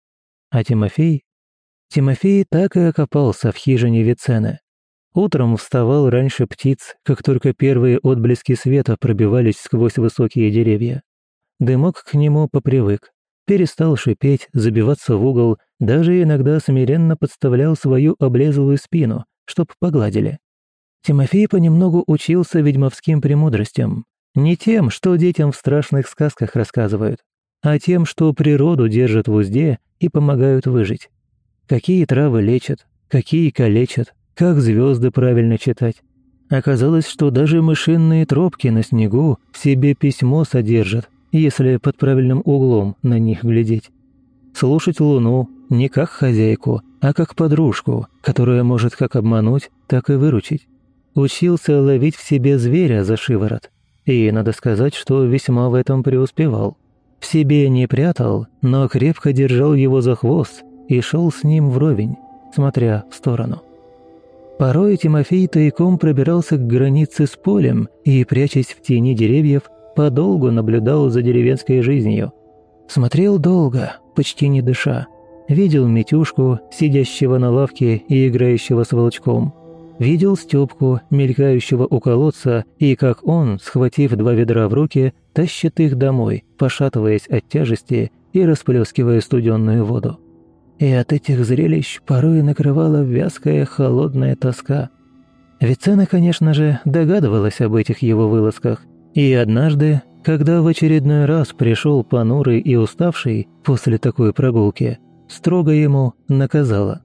А Тимофей? Тимофей так и окопался в хижине Вицены. Утром вставал раньше птиц, как только первые отблески света пробивались сквозь высокие деревья. Дымок к нему попривык, перестал шипеть, забиваться в угол, даже иногда смиренно подставлял свою облезлую спину, чтоб погладили. Тимофей понемногу учился ведьмовским премудростям. Не тем, что детям в страшных сказках рассказывают, а тем, что природу держат в узде и помогают выжить. Какие травы лечат, какие калечат, как звезды правильно читать. Оказалось, что даже мышиные тропки на снегу в себе письмо содержат, если под правильным углом на них глядеть. Слушать луну не как хозяйку, а как подружку, которая может как обмануть, так и выручить. Учился ловить в себе зверя за шиворот. И надо сказать, что весьма в этом преуспевал. В себе не прятал, но крепко держал его за хвост и шел с ним вровень, смотря в сторону. Порой Тимофей тайком пробирался к границе с полем и, прячась в тени деревьев, подолгу наблюдал за деревенской жизнью. Смотрел долго, почти не дыша. Видел Митюшку, сидящего на лавке и играющего с волчком. Видел Стёпку, мелькающего у колодца, и как он, схватив два ведра в руки, тащит их домой, пошатываясь от тяжести и расплескивая студенную воду. И от этих зрелищ порой накрывала вязкая холодная тоска. Вицена, конечно же, догадывалась об этих его вылазках, и однажды, когда в очередной раз пришел понурый и уставший после такой прогулки, строго ему наказала.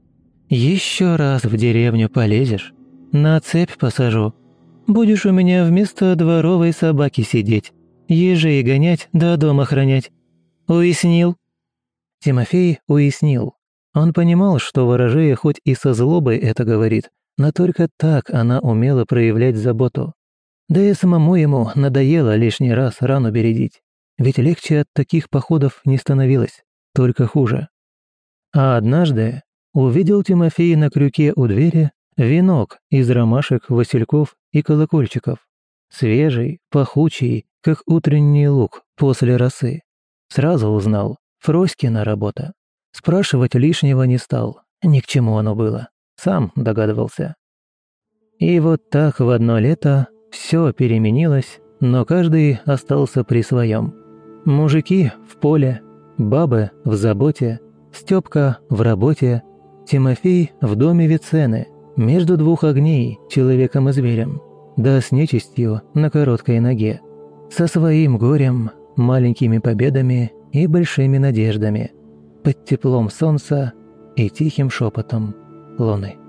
«Еще раз в деревню полезешь, на цепь посажу. Будешь у меня вместо дворовой собаки сидеть, ежей гонять да дом охранять. Уяснил?» Тимофей уяснил. Он понимал, что ворожея хоть и со злобой это говорит, но только так она умела проявлять заботу. Да и самому ему надоело лишний раз рану бередить, ведь легче от таких походов не становилось, только хуже. А однажды увидел Тимофей на крюке у двери венок из ромашек, васильков и колокольчиков. Свежий, пахучий, как утренний лук после росы. Сразу узнал — Фроськина работа. Спрашивать лишнего не стал, ни к чему оно было, сам догадывался. И вот так в одно лето все переменилось, но каждый остался при своем. Мужики в поле, бабы в заботе, Стёпка в работе, Тимофей в доме Вицены, между двух огней, человеком и зверем, да с нечистью на короткой ноге, со своим горем, маленькими победами и большими надеждами, под теплом солнца и тихим шепотом луны.